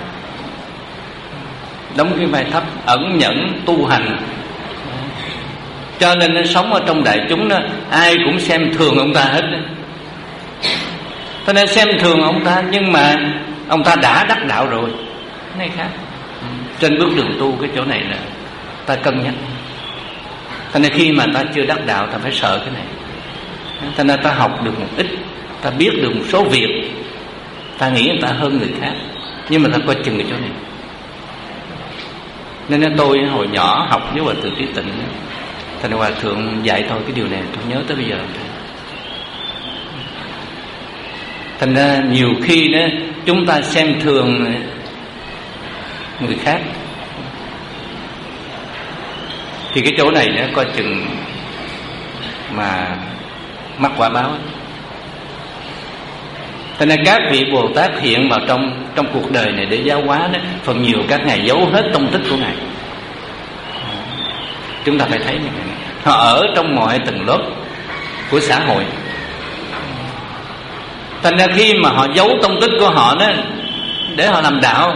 đóng cái vai thấp, ẩn nhẫn tu hành, cho nên nó sống ở trong đại chúng đó, ai cũng xem thường ông ta hết đó. Cho nên xem thường ông ta, nhưng mà ông ta đã đắc đạo rồi, cái này khác. Trên bước đường tu cái chỗ này là ta cân nhắc. Cho nên khi mà ta chưa đắc đạo, ta phải sợ cái này. Cho nên ta học được một ít, ta biết được một số việc, ta nghĩ người ta hơn người khác, nhưng mà ta coi chừng cái chỗ này. Nên tôi hồi nhỏ học với Hòa Thượng Trí Tịnh, thành Hòa Thượng dạy tôi cái điều này, tôi nhớ tới bây giờ. Thành ra nhiều khi đó chúng ta xem thường người khác, thì cái chỗ này đó coi chừng mà mắc quả báo. Cho nên các vị Bồ Tát hiện vào trong trong cuộc đời này để giáo hóa đó, phần nhiều các ngài giấu hết tông tích của ngài. Chúng ta phải thấy như vậy. Họ ở trong mọi tầng lớp của xã hội. Thành ra khi mà họ giấu tông tích của họ đó để họ làm đạo,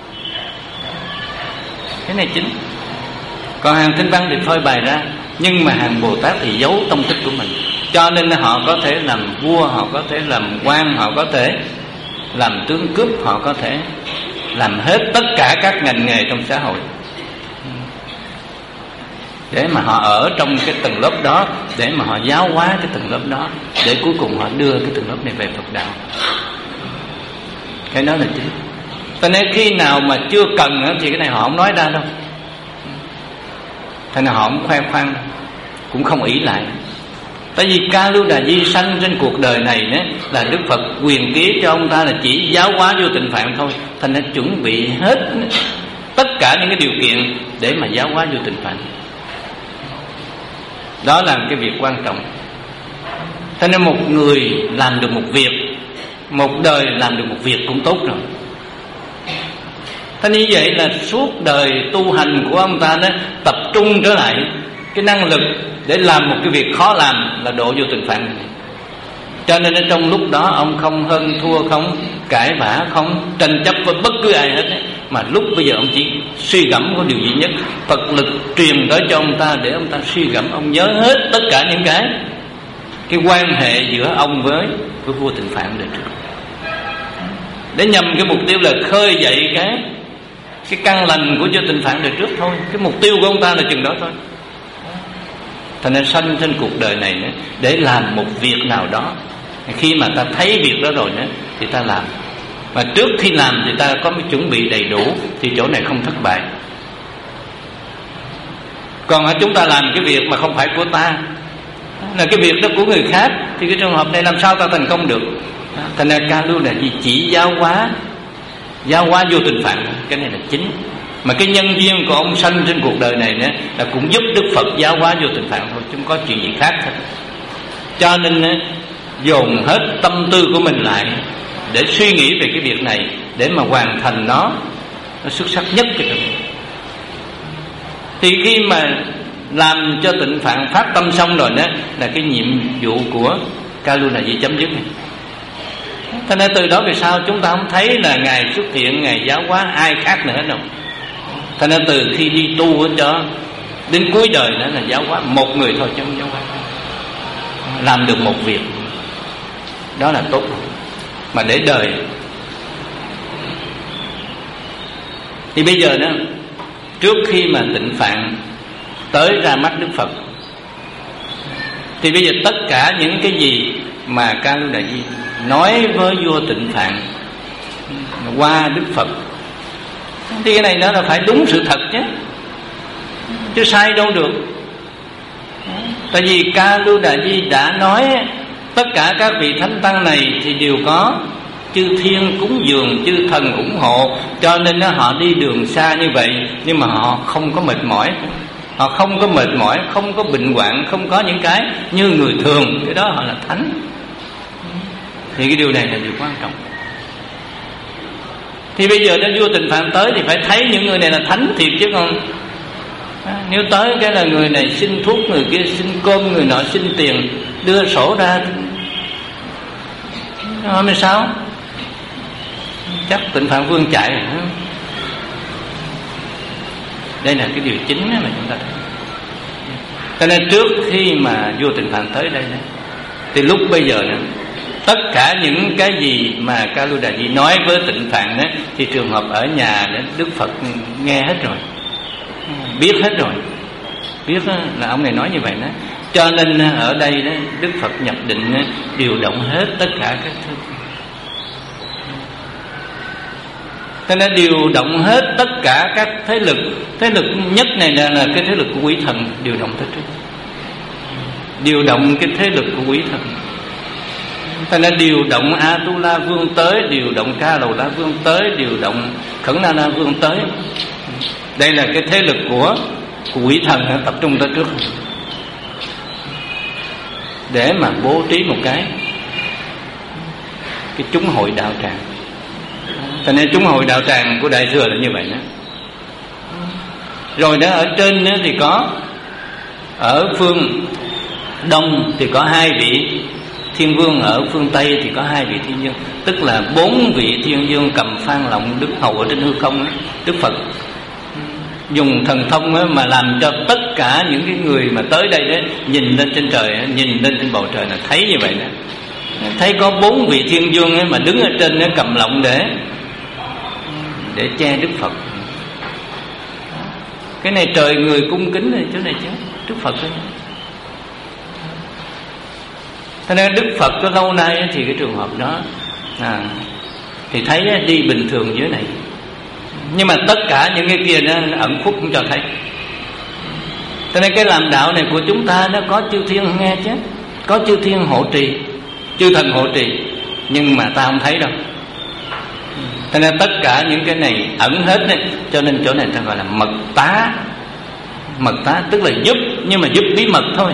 cái này chính. Còn hàng tinh văn thì phơi bày ra, nhưng mà hàng Bồ Tát thì giấu tông tích của mình. Cho nên họ có thể làm vua, họ có thể làm quan, họ có thể làm tướng cướp, họ có thể làm hết tất cả các ngành nghề trong xã hội, để mà họ ở trong cái tầng lớp đó, để mà họ giáo hóa cái tầng lớp đó, để cuối cùng họ đưa cái tầng lớp này về Phật đạo. Cái đó là chính. Cho nên khi nào mà chưa cần thì cái này họ không nói ra đâu, thành ra họ không khoe khoang, cũng không ỷ lại. Tại vì Ca Lưu Đà Di sanh trên cuộc đời này đó, là Đức Phật quyền ký cho ông ta là chỉ giáo hóa vô tình phạm thôi. Thành ra chuẩn bị hết tất cả những cái điều kiện để mà giáo hóa vô tình phạm. Đó là cái việc quan trọng. Cho nên một người làm được một việc, một đời làm được một việc cũng tốt rồi. Thế như vậy là suốt đời tu hành của ông ta đó tập trung trở lại cái năng lực để làm một cái việc khó làm là độ vô tình phạm. Cho nên ở trong lúc đó ông không hơn thua, không cãi vã, không tranh chấp với bất cứ ai hết ấy. Mà lúc bây giờ ông chỉ suy gẫm có điều duy nhất, Phật lực truyền tới cho ông ta để ông ta suy gẫm, ông nhớ hết tất cả những cái cái quan hệ giữa ông với với vua Tịnh Phạn đời trước, để nhằm cái mục tiêu là khơi dậy cái cái căn lành của vua Tịnh Phạn đời trước thôi. Cái mục tiêu của ông ta là chừng đó thôi. Thành nên sanh trên cuộc đời này nữa, để làm một việc nào đó. Khi mà ta thấy việc đó rồi nữa thì ta làm. Mà trước khi làm thì ta có chuẩn bị đầy đủ, thì chỗ này không thất bại. Còn chúng ta làm cái việc mà không phải của ta, là cái việc đó của người khác, thì cái trường hợp này làm sao ta thành công được? Thành ra Ca Lưu là gì? Chỉ giáo hóa, giáo hóa vô tình phạm. Cái này là chính. Mà cái nhân duyên của ông sanh trên cuộc đời này nữa là cũng giúp Đức Phật giáo hóa vô tình phạm thôi, chứ không có chuyện gì khác hết. Cho nên dồn hết tâm tư của mình lại để suy nghĩ về cái việc này, để mà hoàn thành nó nó xuất sắc nhất cái trường. Thì khi mà làm cho Tịnh Phạn phát tâm xong rồi đó, là cái nhiệm vụ của Ca Lưu là gì chấm dứt này. Cho nên từ đó về sau chúng ta không thấy là Ngài xuất hiện, Ngài giáo hóa ai khác nữa đâu. Cho nên từ khi đi tu cho đến cuối đời đó là giáo hóa một người thôi chứ không giáo hóa. Làm được một việc đó là tốt rồi. Mà để đời thì bây giờ đó, trước khi mà Tịnh Phạn tới ra mắt Đức Phật, thì bây giờ tất cả những cái gì mà Ca Lưu Đà Di nói với vua Tịnh Phạn qua Đức Phật, thì cái này nó là phải đúng sự thật chứ, chứ sai đâu được. Tại vì Ca Lưu Đà Di đã nói tất cả các vị thánh tăng này thì đều có chư thiên cúng dường, chư thần ủng hộ, cho nên họ đi đường xa như vậy, nhưng mà họ không có mệt mỏi, họ không có mệt mỏi, không có bệnh hoạn, không có những cái như người thường. Cái đó họ là thánh. Thì cái điều này là điều quan trọng. Thì bây giờ đến vua Tịnh Phạn tới thì phải thấy những người này là thánh thiệt chứ còn À, nếu tới cái là người này xin thuốc, người kia xin cơm, người nọ xin tiền, đưa sổ ra, nói mới sao? Chắc Tịnh Phạn Vương chạy. Đây là cái điều chính mà chúng ta thấy. Cho nên trước khi mà vua Tịnh Phạn tới đây này, thì lúc bây giờ này, tất cả những cái gì mà Ca Lu Đà Di nói với Tịnh Phạn ấy, thì trường hợp ở nhà Đức Phật nghe hết rồi, biết hết rồi, biết là ông này nói như vậy đó. Cho nên ở đây đó, Đức Phật nhập định điều động hết tất cả các thứ. Cho nên điều động hết tất cả các thế lực. Thế lực nhất này là, là cái thế lực của quỷ thần, điều động tới trước. Điều động cái thế lực của quỷ thần. Cho nên điều động A-tu-la Vương tới, điều động Ca-lầu-la Vương tới, điều động Khẩn-na-na Vương tới. Đây là cái thế lực của, của quỷ thần tập trung tới trước, để mà bố trí một cái cái chúng hội đạo tràng. Cho nên chúng hội đạo tràng của Đại Thừa là như vậy đó. Rồi đó, ở trên đó thì có, ở phương Đông thì có hai vị Thiên Vương, ở phương Tây thì có hai vị Thiên Vương. Tức là bốn vị Thiên Vương cầm phan lọng đứng hầu ở trên hư không đó. Đức Phật dùng thần thông mà làm cho tất cả những cái người mà tới đây đấy, nhìn lên trên trời, nhìn lên trên bầu trời là thấy như vậy đó. Thấy có bốn vị Thiên Vương ấy mà đứng ở trên đó cầm lọng để để che Đức Phật. Cái này trời người cung kính này, chỗ này chứ Đức Phật đó. Thế nên Đức Phật có lâu nay thì cái trường hợp đó à, thì thấy đi bình thường dưới này, nhưng mà tất cả những cái kia nó ẩn khuất cũng cho thấy. Cho nên cái làm đạo này của chúng ta nó có chư thiên nghe chứ, có chư thiên hộ trì, chư thần hộ trì, nhưng mà ta không thấy đâu. Cho nên tất cả những cái này ẩn hết đấy. Cho nên chỗ này ta gọi là mật tá. Mật tá tức là giúp, nhưng mà giúp bí mật thôi.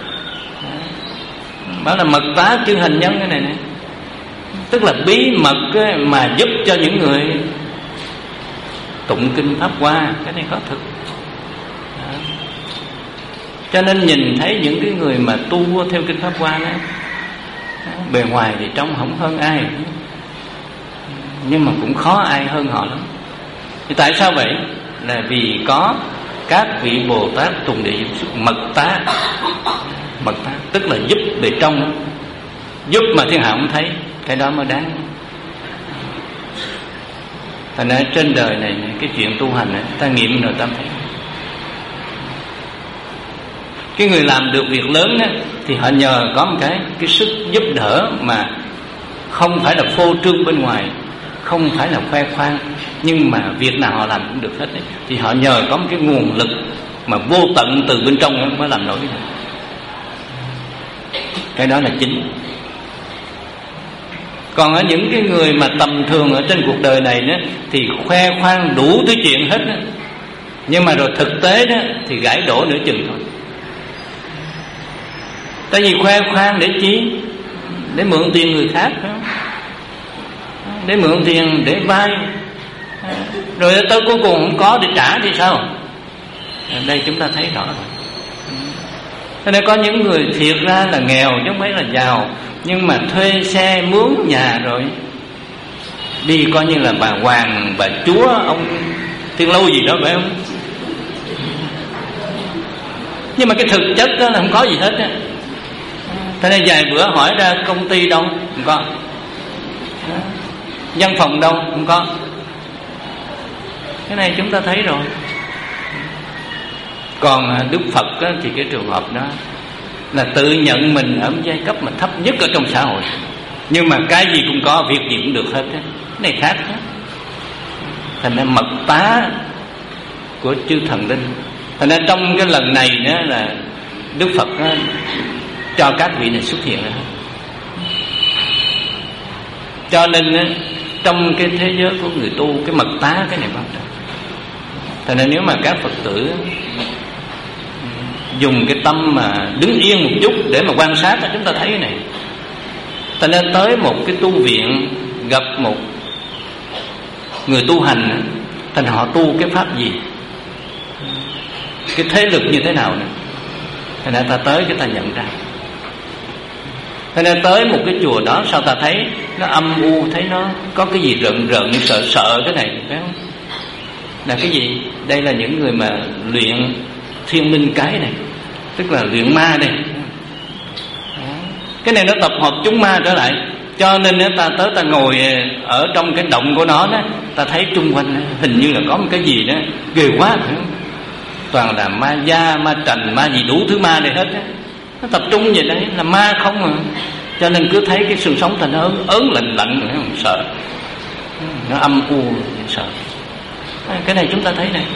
Bảo là mật tá chư hành nhân cái này này, tức là bí mật mà giúp cho những người tụng kinh Pháp Hoa. Cái này có thực. Đó. Cho nên nhìn thấy những cái người mà tu theo kinh Pháp Hoa đó, bề ngoài thì trông không hơn ai, nhưng mà cũng khó ai hơn họ lắm. Thì tại sao vậy? Là vì có các vị Bồ Tát tùng địa mật tá. Mật tá tức là giúp bề trong, giúp mà thiên hạ không thấy. Cái đó mới đáng. Thành ra trên đời này cái chuyện tu hành này, ta nghiệm rồi ta thấy cái người làm được việc lớn đó, thì họ nhờ có một cái cái sức giúp đỡ mà không phải là phô trương bên ngoài, không phải là khoe khoang, nhưng mà việc nào họ làm cũng được hết đấy. Thì họ nhờ có một cái nguồn lực mà vô tận từ bên trong mới làm nổi cái này. Cái đó là chính. Còn ở những cái người mà tầm thường ở trên cuộc đời này đó, thì khoe khoang đủ thứ chuyện hết đó. Nhưng mà rồi thực tế đó thì gãy đổ nửa chừng thôi. Tại vì khoe khoang để chi? Để mượn tiền người khác đó. Để mượn tiền, để vay, rồi tới cuối cùng không có để trả thì sao? Ở đây chúng ta thấy rõ rồi. Cho nên có những người thiệt ra là nghèo chứ không phải là giàu, nhưng mà thuê xe mướn nhà rồi đi coi như là bà hoàng, bà chúa, ông Thiên Lâu gì đó phải không? Nhưng mà cái thực chất đó là không có gì hết á. Thế nên vài bữa hỏi ra công ty đâu, không có. Văn phòng đâu, không có. Cái này chúng ta thấy rồi. Còn Đức Phật á, thì cái trường hợp đó là tự nhận mình ở giai cấp mà thấp nhất ở trong xã hội, nhưng mà cái gì cũng có, việc gì cũng được hết á. Cái này khác đó. Thành ra mật tá của chư thần linh. Thành ra trong cái lần này đó là Đức Phật á, cho các vị này xuất hiện ra. Cho nên á, trong cái thế giới của người tu, cái mật tá cái này bắt đầu. Thành ra nếu mà các Phật tử dùng cái tâm mà đứng yên một chút để mà quan sát, chúng ta thấy cái này. Thành ra tới một cái tu viện, gặp một người tu hành, thành họ tu cái pháp gì, cái thế lực như thế nào nữa. Thành ra ta tới cái ta nhận ra. Thành ra tới một cái chùa đó, sao ta thấy nó âm u, thấy nó có cái gì rợn rợn sợ sợ thế này, phải không? Là cái gì? Đây là những người mà luyện thiên minh cái này, tức là luyện ma đây. Cái này nó tập hợp chúng ma trở lại. Cho nên ta tới ta ngồi ở trong cái động của nó đó, ta thấy chung quanh hình như là có một cái gì đó ghê quá, phải không? Toàn là ma da, ma trành, ma gì đủ thứ ma này hết đó. Nó tập trung về đấy là ma không à. Cho nên cứ thấy cái xương sống ta nó ớn, ớn lạnh lạnh, không sợ. Nó âm u, sợ. Cái này chúng ta thấy này.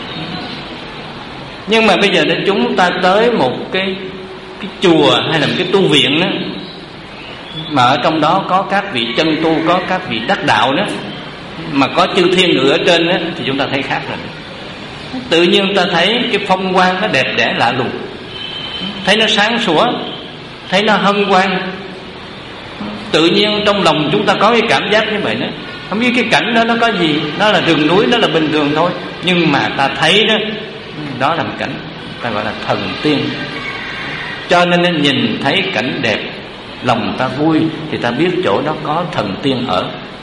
Nhưng mà bây giờ đến chúng ta tới một cái cái chùa hay là một cái tu viện đó, mà ở trong đó có các vị chân tu, có các vị đắc đạo đó, mà có chư thiên ngự ở trên đó, thì chúng ta thấy khác rồi. Tự nhiên ta thấy cái phong quang nó đẹp đẽ lạ lùng, thấy nó sáng sủa, thấy nó hân hoan. Tự nhiên trong lòng chúng ta có cái cảm giác như vậy đó. Không biết cái cảnh đó nó có gì, nó là rừng núi, nó là bình thường thôi, nhưng mà ta thấy đó, đó là một cảnh ta gọi là thần tiên. Cho nên nhìn thấy cảnh đẹp, lòng ta vui, thì ta biết chỗ đó có thần tiên ở.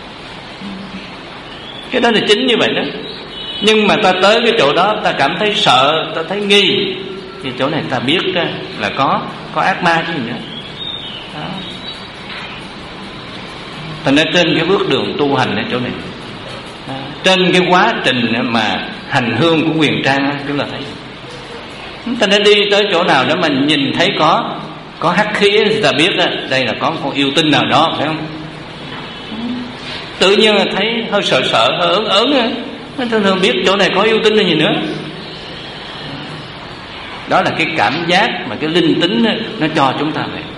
Cái đó là chính như vậy đó. Nhưng mà ta tới cái chỗ đó ta cảm thấy sợ, ta thấy nghi, thì chỗ này ta biết đó là có có ác ma chứ gì nữa đó. Thành ra trên cái bước đường tu hành ở chỗ này đó, trên cái quá trình mà hành hương của Huyền Trang đó, chúng ta thấy ta đã đi tới chỗ nào đó mà nhìn thấy có có hắc khí thì ta biết đó, đây là có một con yêu tinh nào đó, phải không? Tự nhiên là thấy hơi sợ sợ, hơi ớn ớn. Thường thường biết chỗ này có yêu tinh là gì nữa. Đó là cái cảm giác mà cái linh tính đó, nó cho chúng ta vậy.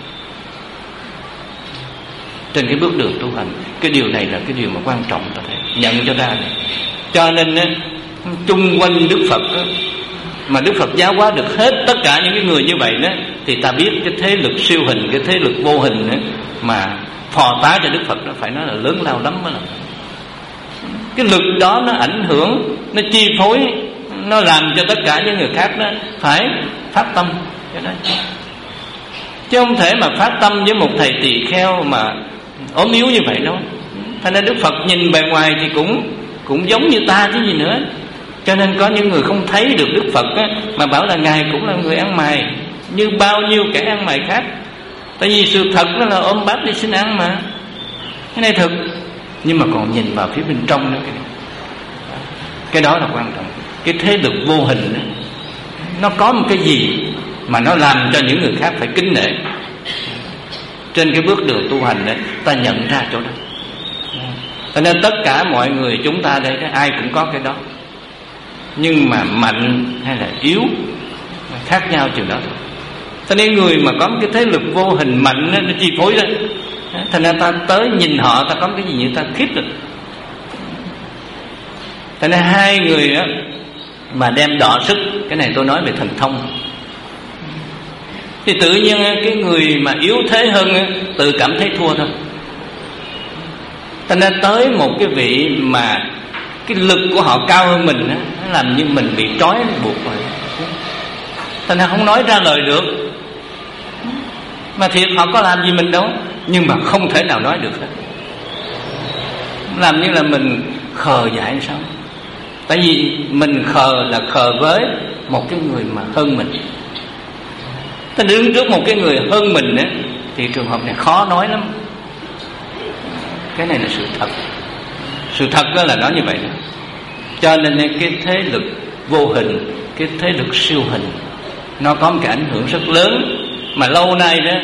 Trên cái bước đường tu hành, cái điều này là cái điều mà quan trọng ta thấy, nhận cho ta này. Cho nên đó, chung quanh Đức Phật đó, mà Đức Phật giáo hóa được hết tất cả những cái người như vậy đó, thì ta biết cái thế lực siêu hình, cái thế lực vô hình đó, mà phò tá cho Đức Phật đó, phải nói là lớn lao lắm đó. Cái lực đó nó ảnh hưởng, nó chi phối, nó làm cho tất cả những người khác đó phải phát tâm cho đó. Chứ không thể mà phát tâm với một thầy tỳ kheo mà ốm yếu như vậy đâu. Thành ra Đức Phật nhìn bề ngoài thì cũng cũng giống như ta chứ gì nữa. Cho nên có những người không thấy được Đức Phật á, mà bảo là Ngài cũng là người ăn mày như bao nhiêu kẻ ăn mày khác. Tại vì sự thật nó là ôm bắp đi xin ăn mà. Cái này thực. Nhưng mà còn nhìn vào phía bên trong nữa, cái này. Cái đó là quan trọng. Cái thế lực vô hình đó, nó có một cái gì mà nó làm cho những người khác phải kính nể. Trên cái bước đường tu hành đó, ta nhận ra chỗ đó. Cho nên tất cả mọi người chúng ta đây đó, ai cũng có cái đó. Nhưng mà mạnh hay là yếu khác nhau chừng đó thôi. Cho nên người mà có một cái thế lực vô hình mạnh đó, nó chi phối đó, thành ra ta tới nhìn họ, ta có cái gì như ta khiếp được. Thành ra hai người đó mà đem đọ sức, cái này tôi nói về thần thông, thì tự nhiên cái người mà yếu thế hơn tự cảm thấy thua thôi. Thành ra tới một cái vị mà cái lực của họ cao hơn mình, nó làm như mình bị trói buộc rồi. Thành ra không nói ra lời được. Mà thiệt họ có làm gì mình đâu, nhưng mà không thể nào nói được hết. Làm như là mình khờ dại sao. Tại vì mình khờ là khờ với một cái người mà hơn mình. Ta đứng trước một cái người hơn mình ấy, thì trường hợp này khó nói lắm. Cái này là sự thật. Sự thật đó là nói như vậy đó. Cho nên cái thế lực vô hình, cái thế lực siêu hình, nó có một cái ảnh hưởng rất lớn. Mà lâu nay đó,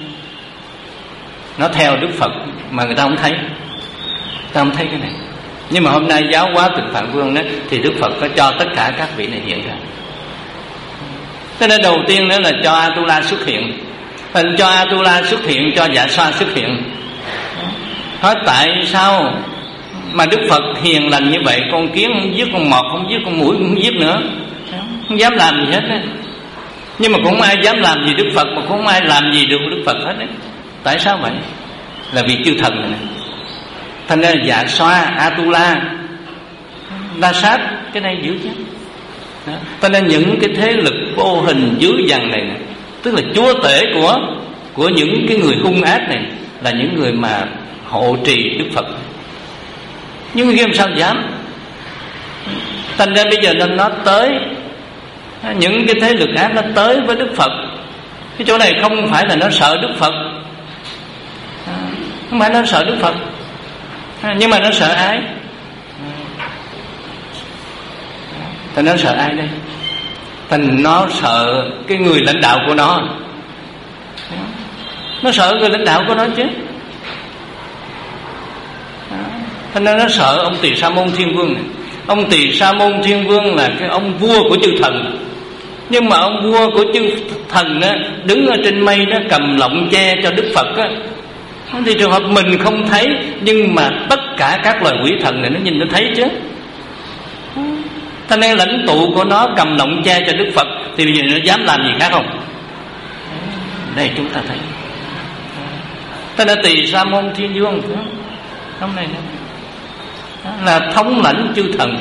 nó theo Đức Phật mà người ta không thấy. Ta không thấy cái này. Nhưng mà hôm nay giáo hóa Tịnh Phạn Vương đó, thì Đức Phật có cho tất cả các vị này hiện ra. Cho nên đầu tiên đó là cho Atula xuất hiện. Phần cho Atula xuất hiện, cho Dạ Xoa xuất hiện. Hỏi tại sao mà Đức Phật hiền lành như vậy, con kiến không giết, con mọt không giết, con muỗi cũng không giết nữa, không dám làm gì hết á. Nhưng mà cũng không ai dám làm gì Đức Phật, mà cũng không ai làm gì được Đức Phật hết ấy. Tại sao vậy? Là vì chư thần này. Thành ra Dạ Xoa, Atula, La Sát, cái này dữ chứ. đó. Cho nên những cái thế lực vô hình dữ dằn này, này tức là chúa tể của của những cái người hung ác này là những người mà hộ trì Đức Phật. Nhưng mà làm sao dám? Thành ra bây giờ nên nó tới, những cái thế lực ác nó tới với Đức Phật. Cái chỗ này không phải là nó sợ Đức Phật, không phải nó sợ Đức Phật, nhưng mà nó sợ ai? Thành nó sợ ai đây? Thành nó sợ cái người lãnh đạo của nó. Nó sợ người lãnh đạo của nó chứ. Thành ra nó sợ ông Tỳ Sa Môn Thiên Vương này. Ông Tỳ Sa Môn Thiên Vương là cái ông vua của chư thần. Nhưng mà ông vua của chư thần á, đứng ở trên mây đó, cầm lọng che cho Đức Phật á, thì trường hợp mình không thấy, nhưng mà tất cả các loài quỷ thần này nó nhìn nó thấy chứ. Thành nên lãnh tụ của nó cầm lọng che cho Đức Phật, thì bây giờ nó dám làm gì khác không? Đây chúng ta thấy. Thành ra Tỳ Sa Môn Thiên Vương hôm này là thống lãnh chư thần.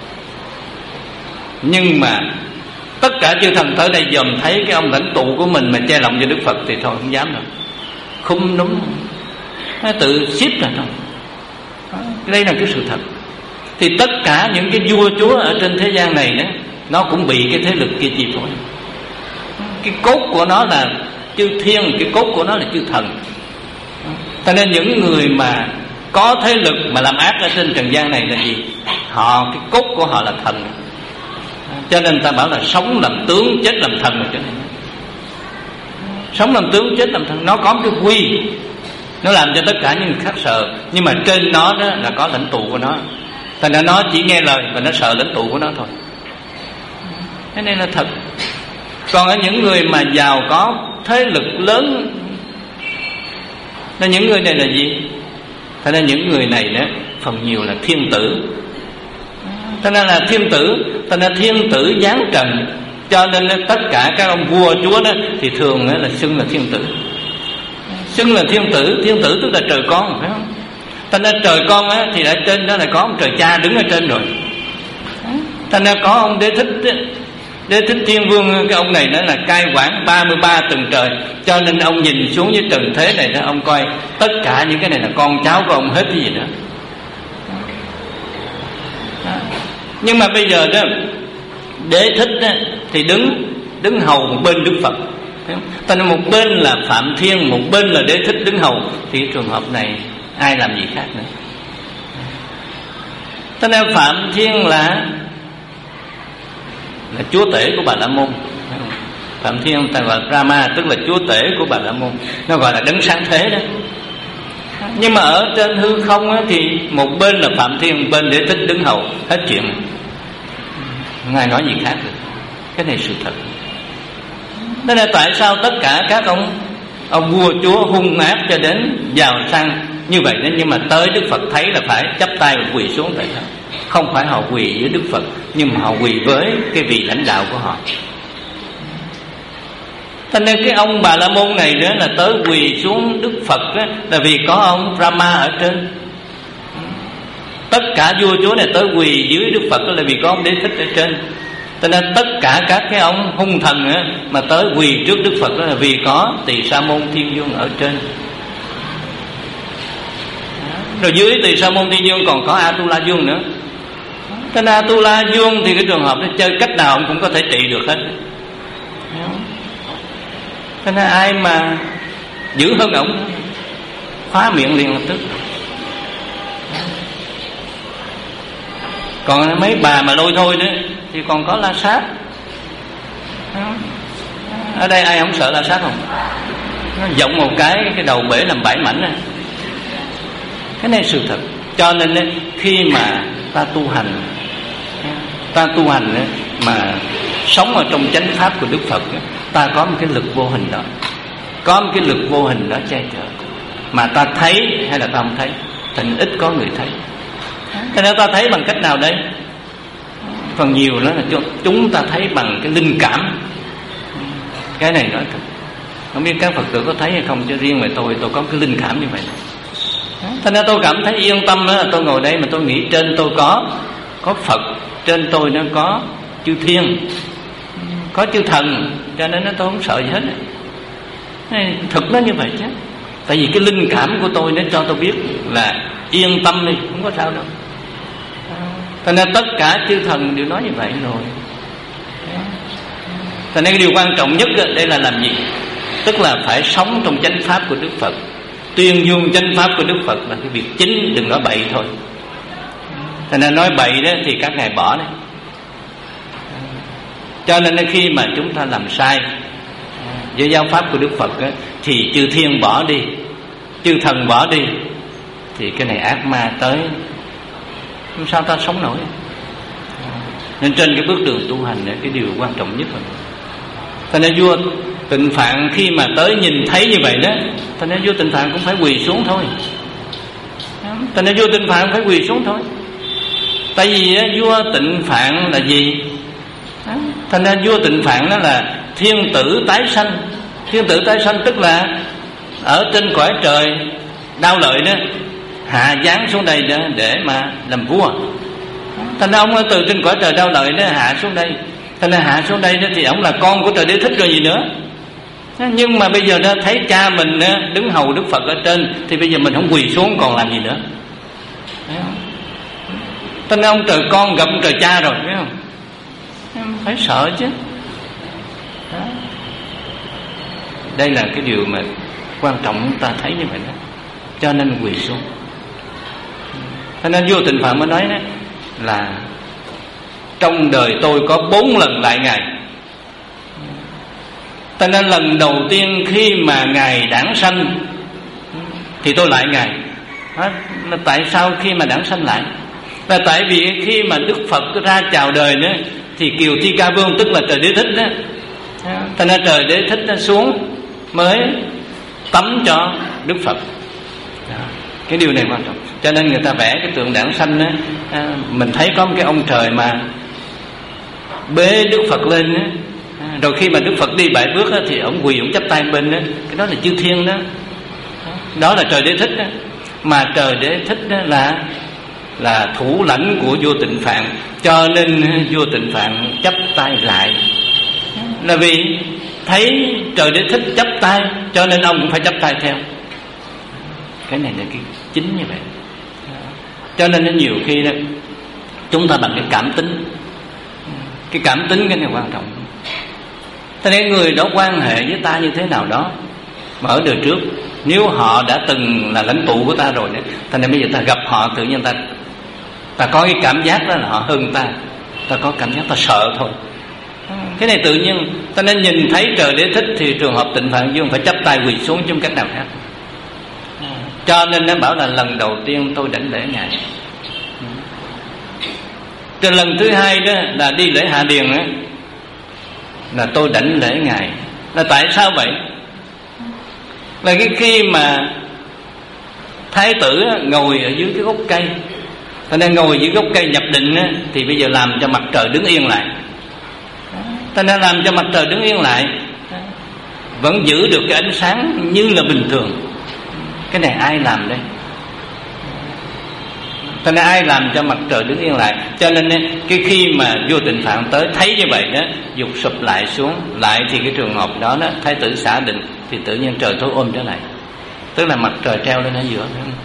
Nhưng mà tất cả chư thần tới đây dòm thấy cái ông lãnh tụ của mình mà che lòng cho Đức Phật thì thôi không dám đâu. Không đúng, nó tự ship rồi thôi. Đây là cái sự thật. Thì tất cả những cái vua chúa ở trên thế gian này đó, nó cũng bị cái thế lực kia chi phối. Cái cốt của nó là chư thiên, cái cốt của nó là chư thần. Cho nên những người mà có thế lực mà làm ác ở trên trần gian này là gì? Họ, cái cốt của họ là thần. Cho nên ta bảo là sống làm tướng, chết làm thần. Cho nên sống làm tướng, chết làm thần, nó có cái quy, nó làm cho tất cả những người khác sợ. Nhưng mà trên nó đó là có lãnh tụ của nó, thành ra nó chỉ nghe lời và nó sợ lãnh tụ của nó thôi. Thế nên là thật. Còn ở những người mà giàu có, thế lực lớn, là những người này là gì? Thế nên những người này đó phần nhiều là thiên tử. Thế nên là thiên tử, thế nên thiên tử giáng trần. Cho nên tất cả các ông vua chúa đó thì thường là xưng là thiên tử. Xưng là thiên tử, thiên tử tức là trời con, phải không? Thành ra trời con á, thì ở trên đó là có ông trời cha đứng ở trên rồi. Thành ra có ông Đế Thích, Đế Thích Thiên Vương, cái ông này nó là cai quản ba mươi ba tầng trời. Cho nên ông nhìn xuống với trần thế này đó, ông coi tất cả những cái này là con cháu của ông hết cái gì nữa. Nhưng mà bây giờ đó, Đế Thích đó, thì đứng đứng hầu một bên Đức Phật. Thành ra một bên là Phạm Thiên, một bên là Đế Thích đứng hầu. Thì trường hợp này ai làm gì khác nữa. Cho nên Phạm Thiên là là chúa tể của Bà La Môn. Phạm Thiên ta gọi là Brahma, tức là chúa tể của Bà La Môn, nó gọi là đấng sáng thế đó. Nhưng mà ở trên hư không á, thì một bên là Phạm Thiên, một bên Đế Thích đứng hầu, hết chuyện, không ai nói gì khác được. Cái này sự thật. Nên là tại sao tất cả các ông ông vua chúa hung ác cho đến giàu sang như vậy đó, nhưng mà tới Đức Phật thấy là phải chắp tay và quỳ xuống. Tại sao? Không phải họ quỳ với Đức Phật, nhưng mà họ quỳ với cái vị lãnh đạo của họ. Cho nên cái ông Bà La Môn này đó là tới quỳ xuống Đức Phật đó, là vì có ông Brahma ở trên. Tất cả vua chúa này tới quỳ dưới Đức Phật đó là vì có ông Đế Thích ở trên. Cho nên tất cả các cái ông hung thần á, mà tới quỳ trước Đức Phật đó là vì có Tỳ Sa Môn Thiên Vương ở trên. Rồi dưới Tỳ Sa Môn Thiên Vương còn có Atula Vương nữa. Cho nên Atula Vương thì cái trường hợp nó chơi cách nào ông cũng có thể trị được hết. Cho nên ai mà dữ hơn ổng, khóa miệng liền lập tức. Còn mấy bà mà lôi thôi đó thì còn có La Sát. Ở đây ai không sợ La Sát không? Nó giọng một cái cái đầu bể làm bảy mảnh này. Cái này sự thật. Cho nên ấy, khi mà ta tu hành, ta tu hành ấy, mà sống ở trong chánh pháp của Đức Phật ấy, ta có một cái lực vô hình đó, có một cái lực vô hình đó che chở, mà ta thấy hay là ta không thấy, thành ít có người thấy. Thế nên ta thấy bằng cách nào đây? Phần nhiều đó là chúng ta thấy bằng cái linh cảm. Cái này nói thật, không biết các Phật tử có thấy hay không, chứ riêng về tôi, tôi có cái linh cảm như vậy. Thế nên tôi cảm thấy yên tâm đó, là tôi ngồi đây mà tôi nghĩ trên tôi có có Phật, trên tôi nó có chư thiên, có chư thần, cho nên nó tôi không sợ gì hết. Thực nó như vậy chứ. Tại vì cái linh cảm của tôi nó cho tôi biết là yên tâm đi, không có sao đâu. Cho nên tất cả chư thần đều nói như vậy rồi. Cho nên cái điều quan trọng nhất đây là làm gì? Tức là phải sống trong chánh pháp của Đức Phật. Tuyên dương chánh pháp của Đức Phật là cái việc chính, đừng nói bậy thôi. Cho nên nói bậy đó thì các ngài bỏ đấy. Cho nên khi mà chúng ta làm sai với giáo pháp của Đức Phật đó, thì chư thiên bỏ đi, chư thần bỏ đi, thì cái này ác ma tới, không sao ta sống nổi. Nên trên cái bước đường tu hành này, cái điều quan trọng nhất là cho nên vua Tịnh Phạn khi mà tới nhìn thấy như vậy đó, cho nên vua Tịnh Phạn cũng phải quỳ xuống thôi. Cho nên vua Tịnh Phạn phải quỳ xuống thôi. Tại vì vua Tịnh Phạn là gì? Thành ra vua Tịnh Phạn đó là thiên tử tái sanh. Thiên tử tái sanh tức là ở trên cõi trời đau lợi đó, hạ giáng xuống đây đó để mà làm vua. Thành ra ông từ trên cõi trời đau lợi đó hạ xuống đây. Thành ra hạ xuống đây đó thì ông là con của Trời Đế Thích rồi gì nữa. Nhưng mà bây giờ đó thấy cha mình đứng hầu Đức Phật ở trên, thì bây giờ mình không quỳ xuống còn làm gì nữa. Thành ra ông trời con gặp ông trời cha rồi, biết không? Phải sợ chứ. Đó. Đây là cái điều mà quan trọng chúng ta thấy như vậy đó. Cho nên quỳ xuống. Cho nên vua Tịnh Phạn mới nói đó là trong đời tôi có bốn lần lại Ngài. Cho nên lần đầu tiên khi mà Ngài đản sanh thì tôi lại Ngài. Đó. Tại sao khi mà đản sanh lại? Là tại vì khi mà Đức Phật ra chào đời nữa, thì Kiều Thi Ca Vương tức là Trời Đế Thích đó, cho nên Trời Đế Thích nó xuống mới tắm cho Đức Phật. Đó. Cái điều này quan trọng. Cho nên người ta vẽ cái tượng đản sanh đó, mình thấy có một cái ông trời mà bế Đức Phật lên đó. Rồi khi mà Đức Phật đi bảy bước đó, thì ông quỳ ông chắp tay bên đó. Cái đó là chư thiên đó. Đó là Trời Đế Thích đó. Mà Trời Đế Thích đó là là thủ lãnh của vua Tịnh Phạn, cho nên vua Tịnh Phạn chắp tay lại. Là vì thấy Trời Đế Thích chắp tay, cho nên ông cũng phải chắp tay theo. Cái này là cái chính như vậy. Cho nên nó nhiều khi đó chúng ta bằng cái cảm tính. Cái cảm tính cái này quan trọng. Cho nên người đó quan hệ với ta như thế nào đó, mà ở đời trước nếu họ đã từng là lãnh tụ của ta rồi đấy, cho nên bây giờ ta gặp họ tự nhiên ta ta có cái cảm giác đó là họ hơn ta, ta có cảm giác ta sợ thôi. Cái này tự nhiên. Ta nên nhìn thấy Trời Đế Thích thì trường hợp Tịnh Phạn Dương phải chắp tay quỳ xuống chứ không cách nào khác. Cho nên nó bảo là lần đầu tiên tôi đảnh lễ Ngài. Từ lần thứ hai đó là đi lễ Hạ Điền đó, là tôi đảnh lễ Ngài. Là tại sao vậy? Là cái khi mà Thái tử ngồi ở dưới cái gốc cây, cho nên ngồi dưới gốc cây nhập định á, thì bây giờ làm cho mặt trời đứng yên lại. Cho nên làm cho mặt trời đứng yên lại, vẫn giữ được cái ánh sáng như là bình thường. Cái này ai làm đây? Cho nên ai làm cho mặt trời đứng yên lại? Cho nên cái khi mà vua Tịnh Phạn tới thấy như vậy đó, dục sụp lại xuống lại, thì cái trường hợp đó đó Thái tử xả định, thì tự nhiên trời tối ôm trở lại. Tức là mặt trời treo lên ở giữa.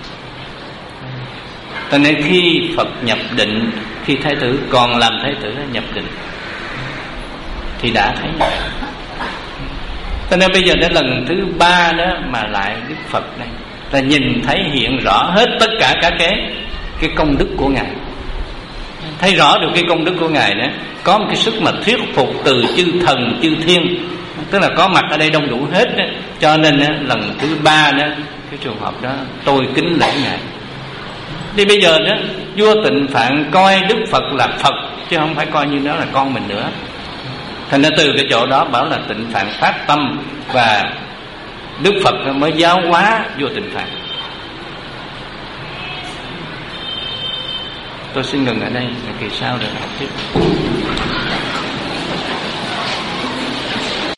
Cho nên khi Phật nhập định, khi Thái tử còn làm Thái tử nhập định, thì đã thấy như vậy. Cho nên bây giờ đến lần thứ ba đó mà lại Đức Phật này, là nhìn thấy hiện rõ hết tất cả các cái cái công đức của Ngài. Thấy rõ được cái công đức của Ngài đó, có một cái sức mà thuyết phục từ chư thần chư thiên, tức là có mặt ở đây đông đủ hết đó. Cho nên đó, lần thứ ba đó, cái trường hợp đó tôi kính lễ Ngài. Thì bây giờ đó vua Tịnh Phạn coi Đức Phật là Phật, chứ không phải coi như đó là con mình nữa. Thành ra từ cái chỗ đó bảo là Tịnh Phạn phát tâm, và Đức Phật mới giáo hóa vua Tịnh Phạn. Tôi xin ngừng ở đây, kỳ sau rồi học tiếp.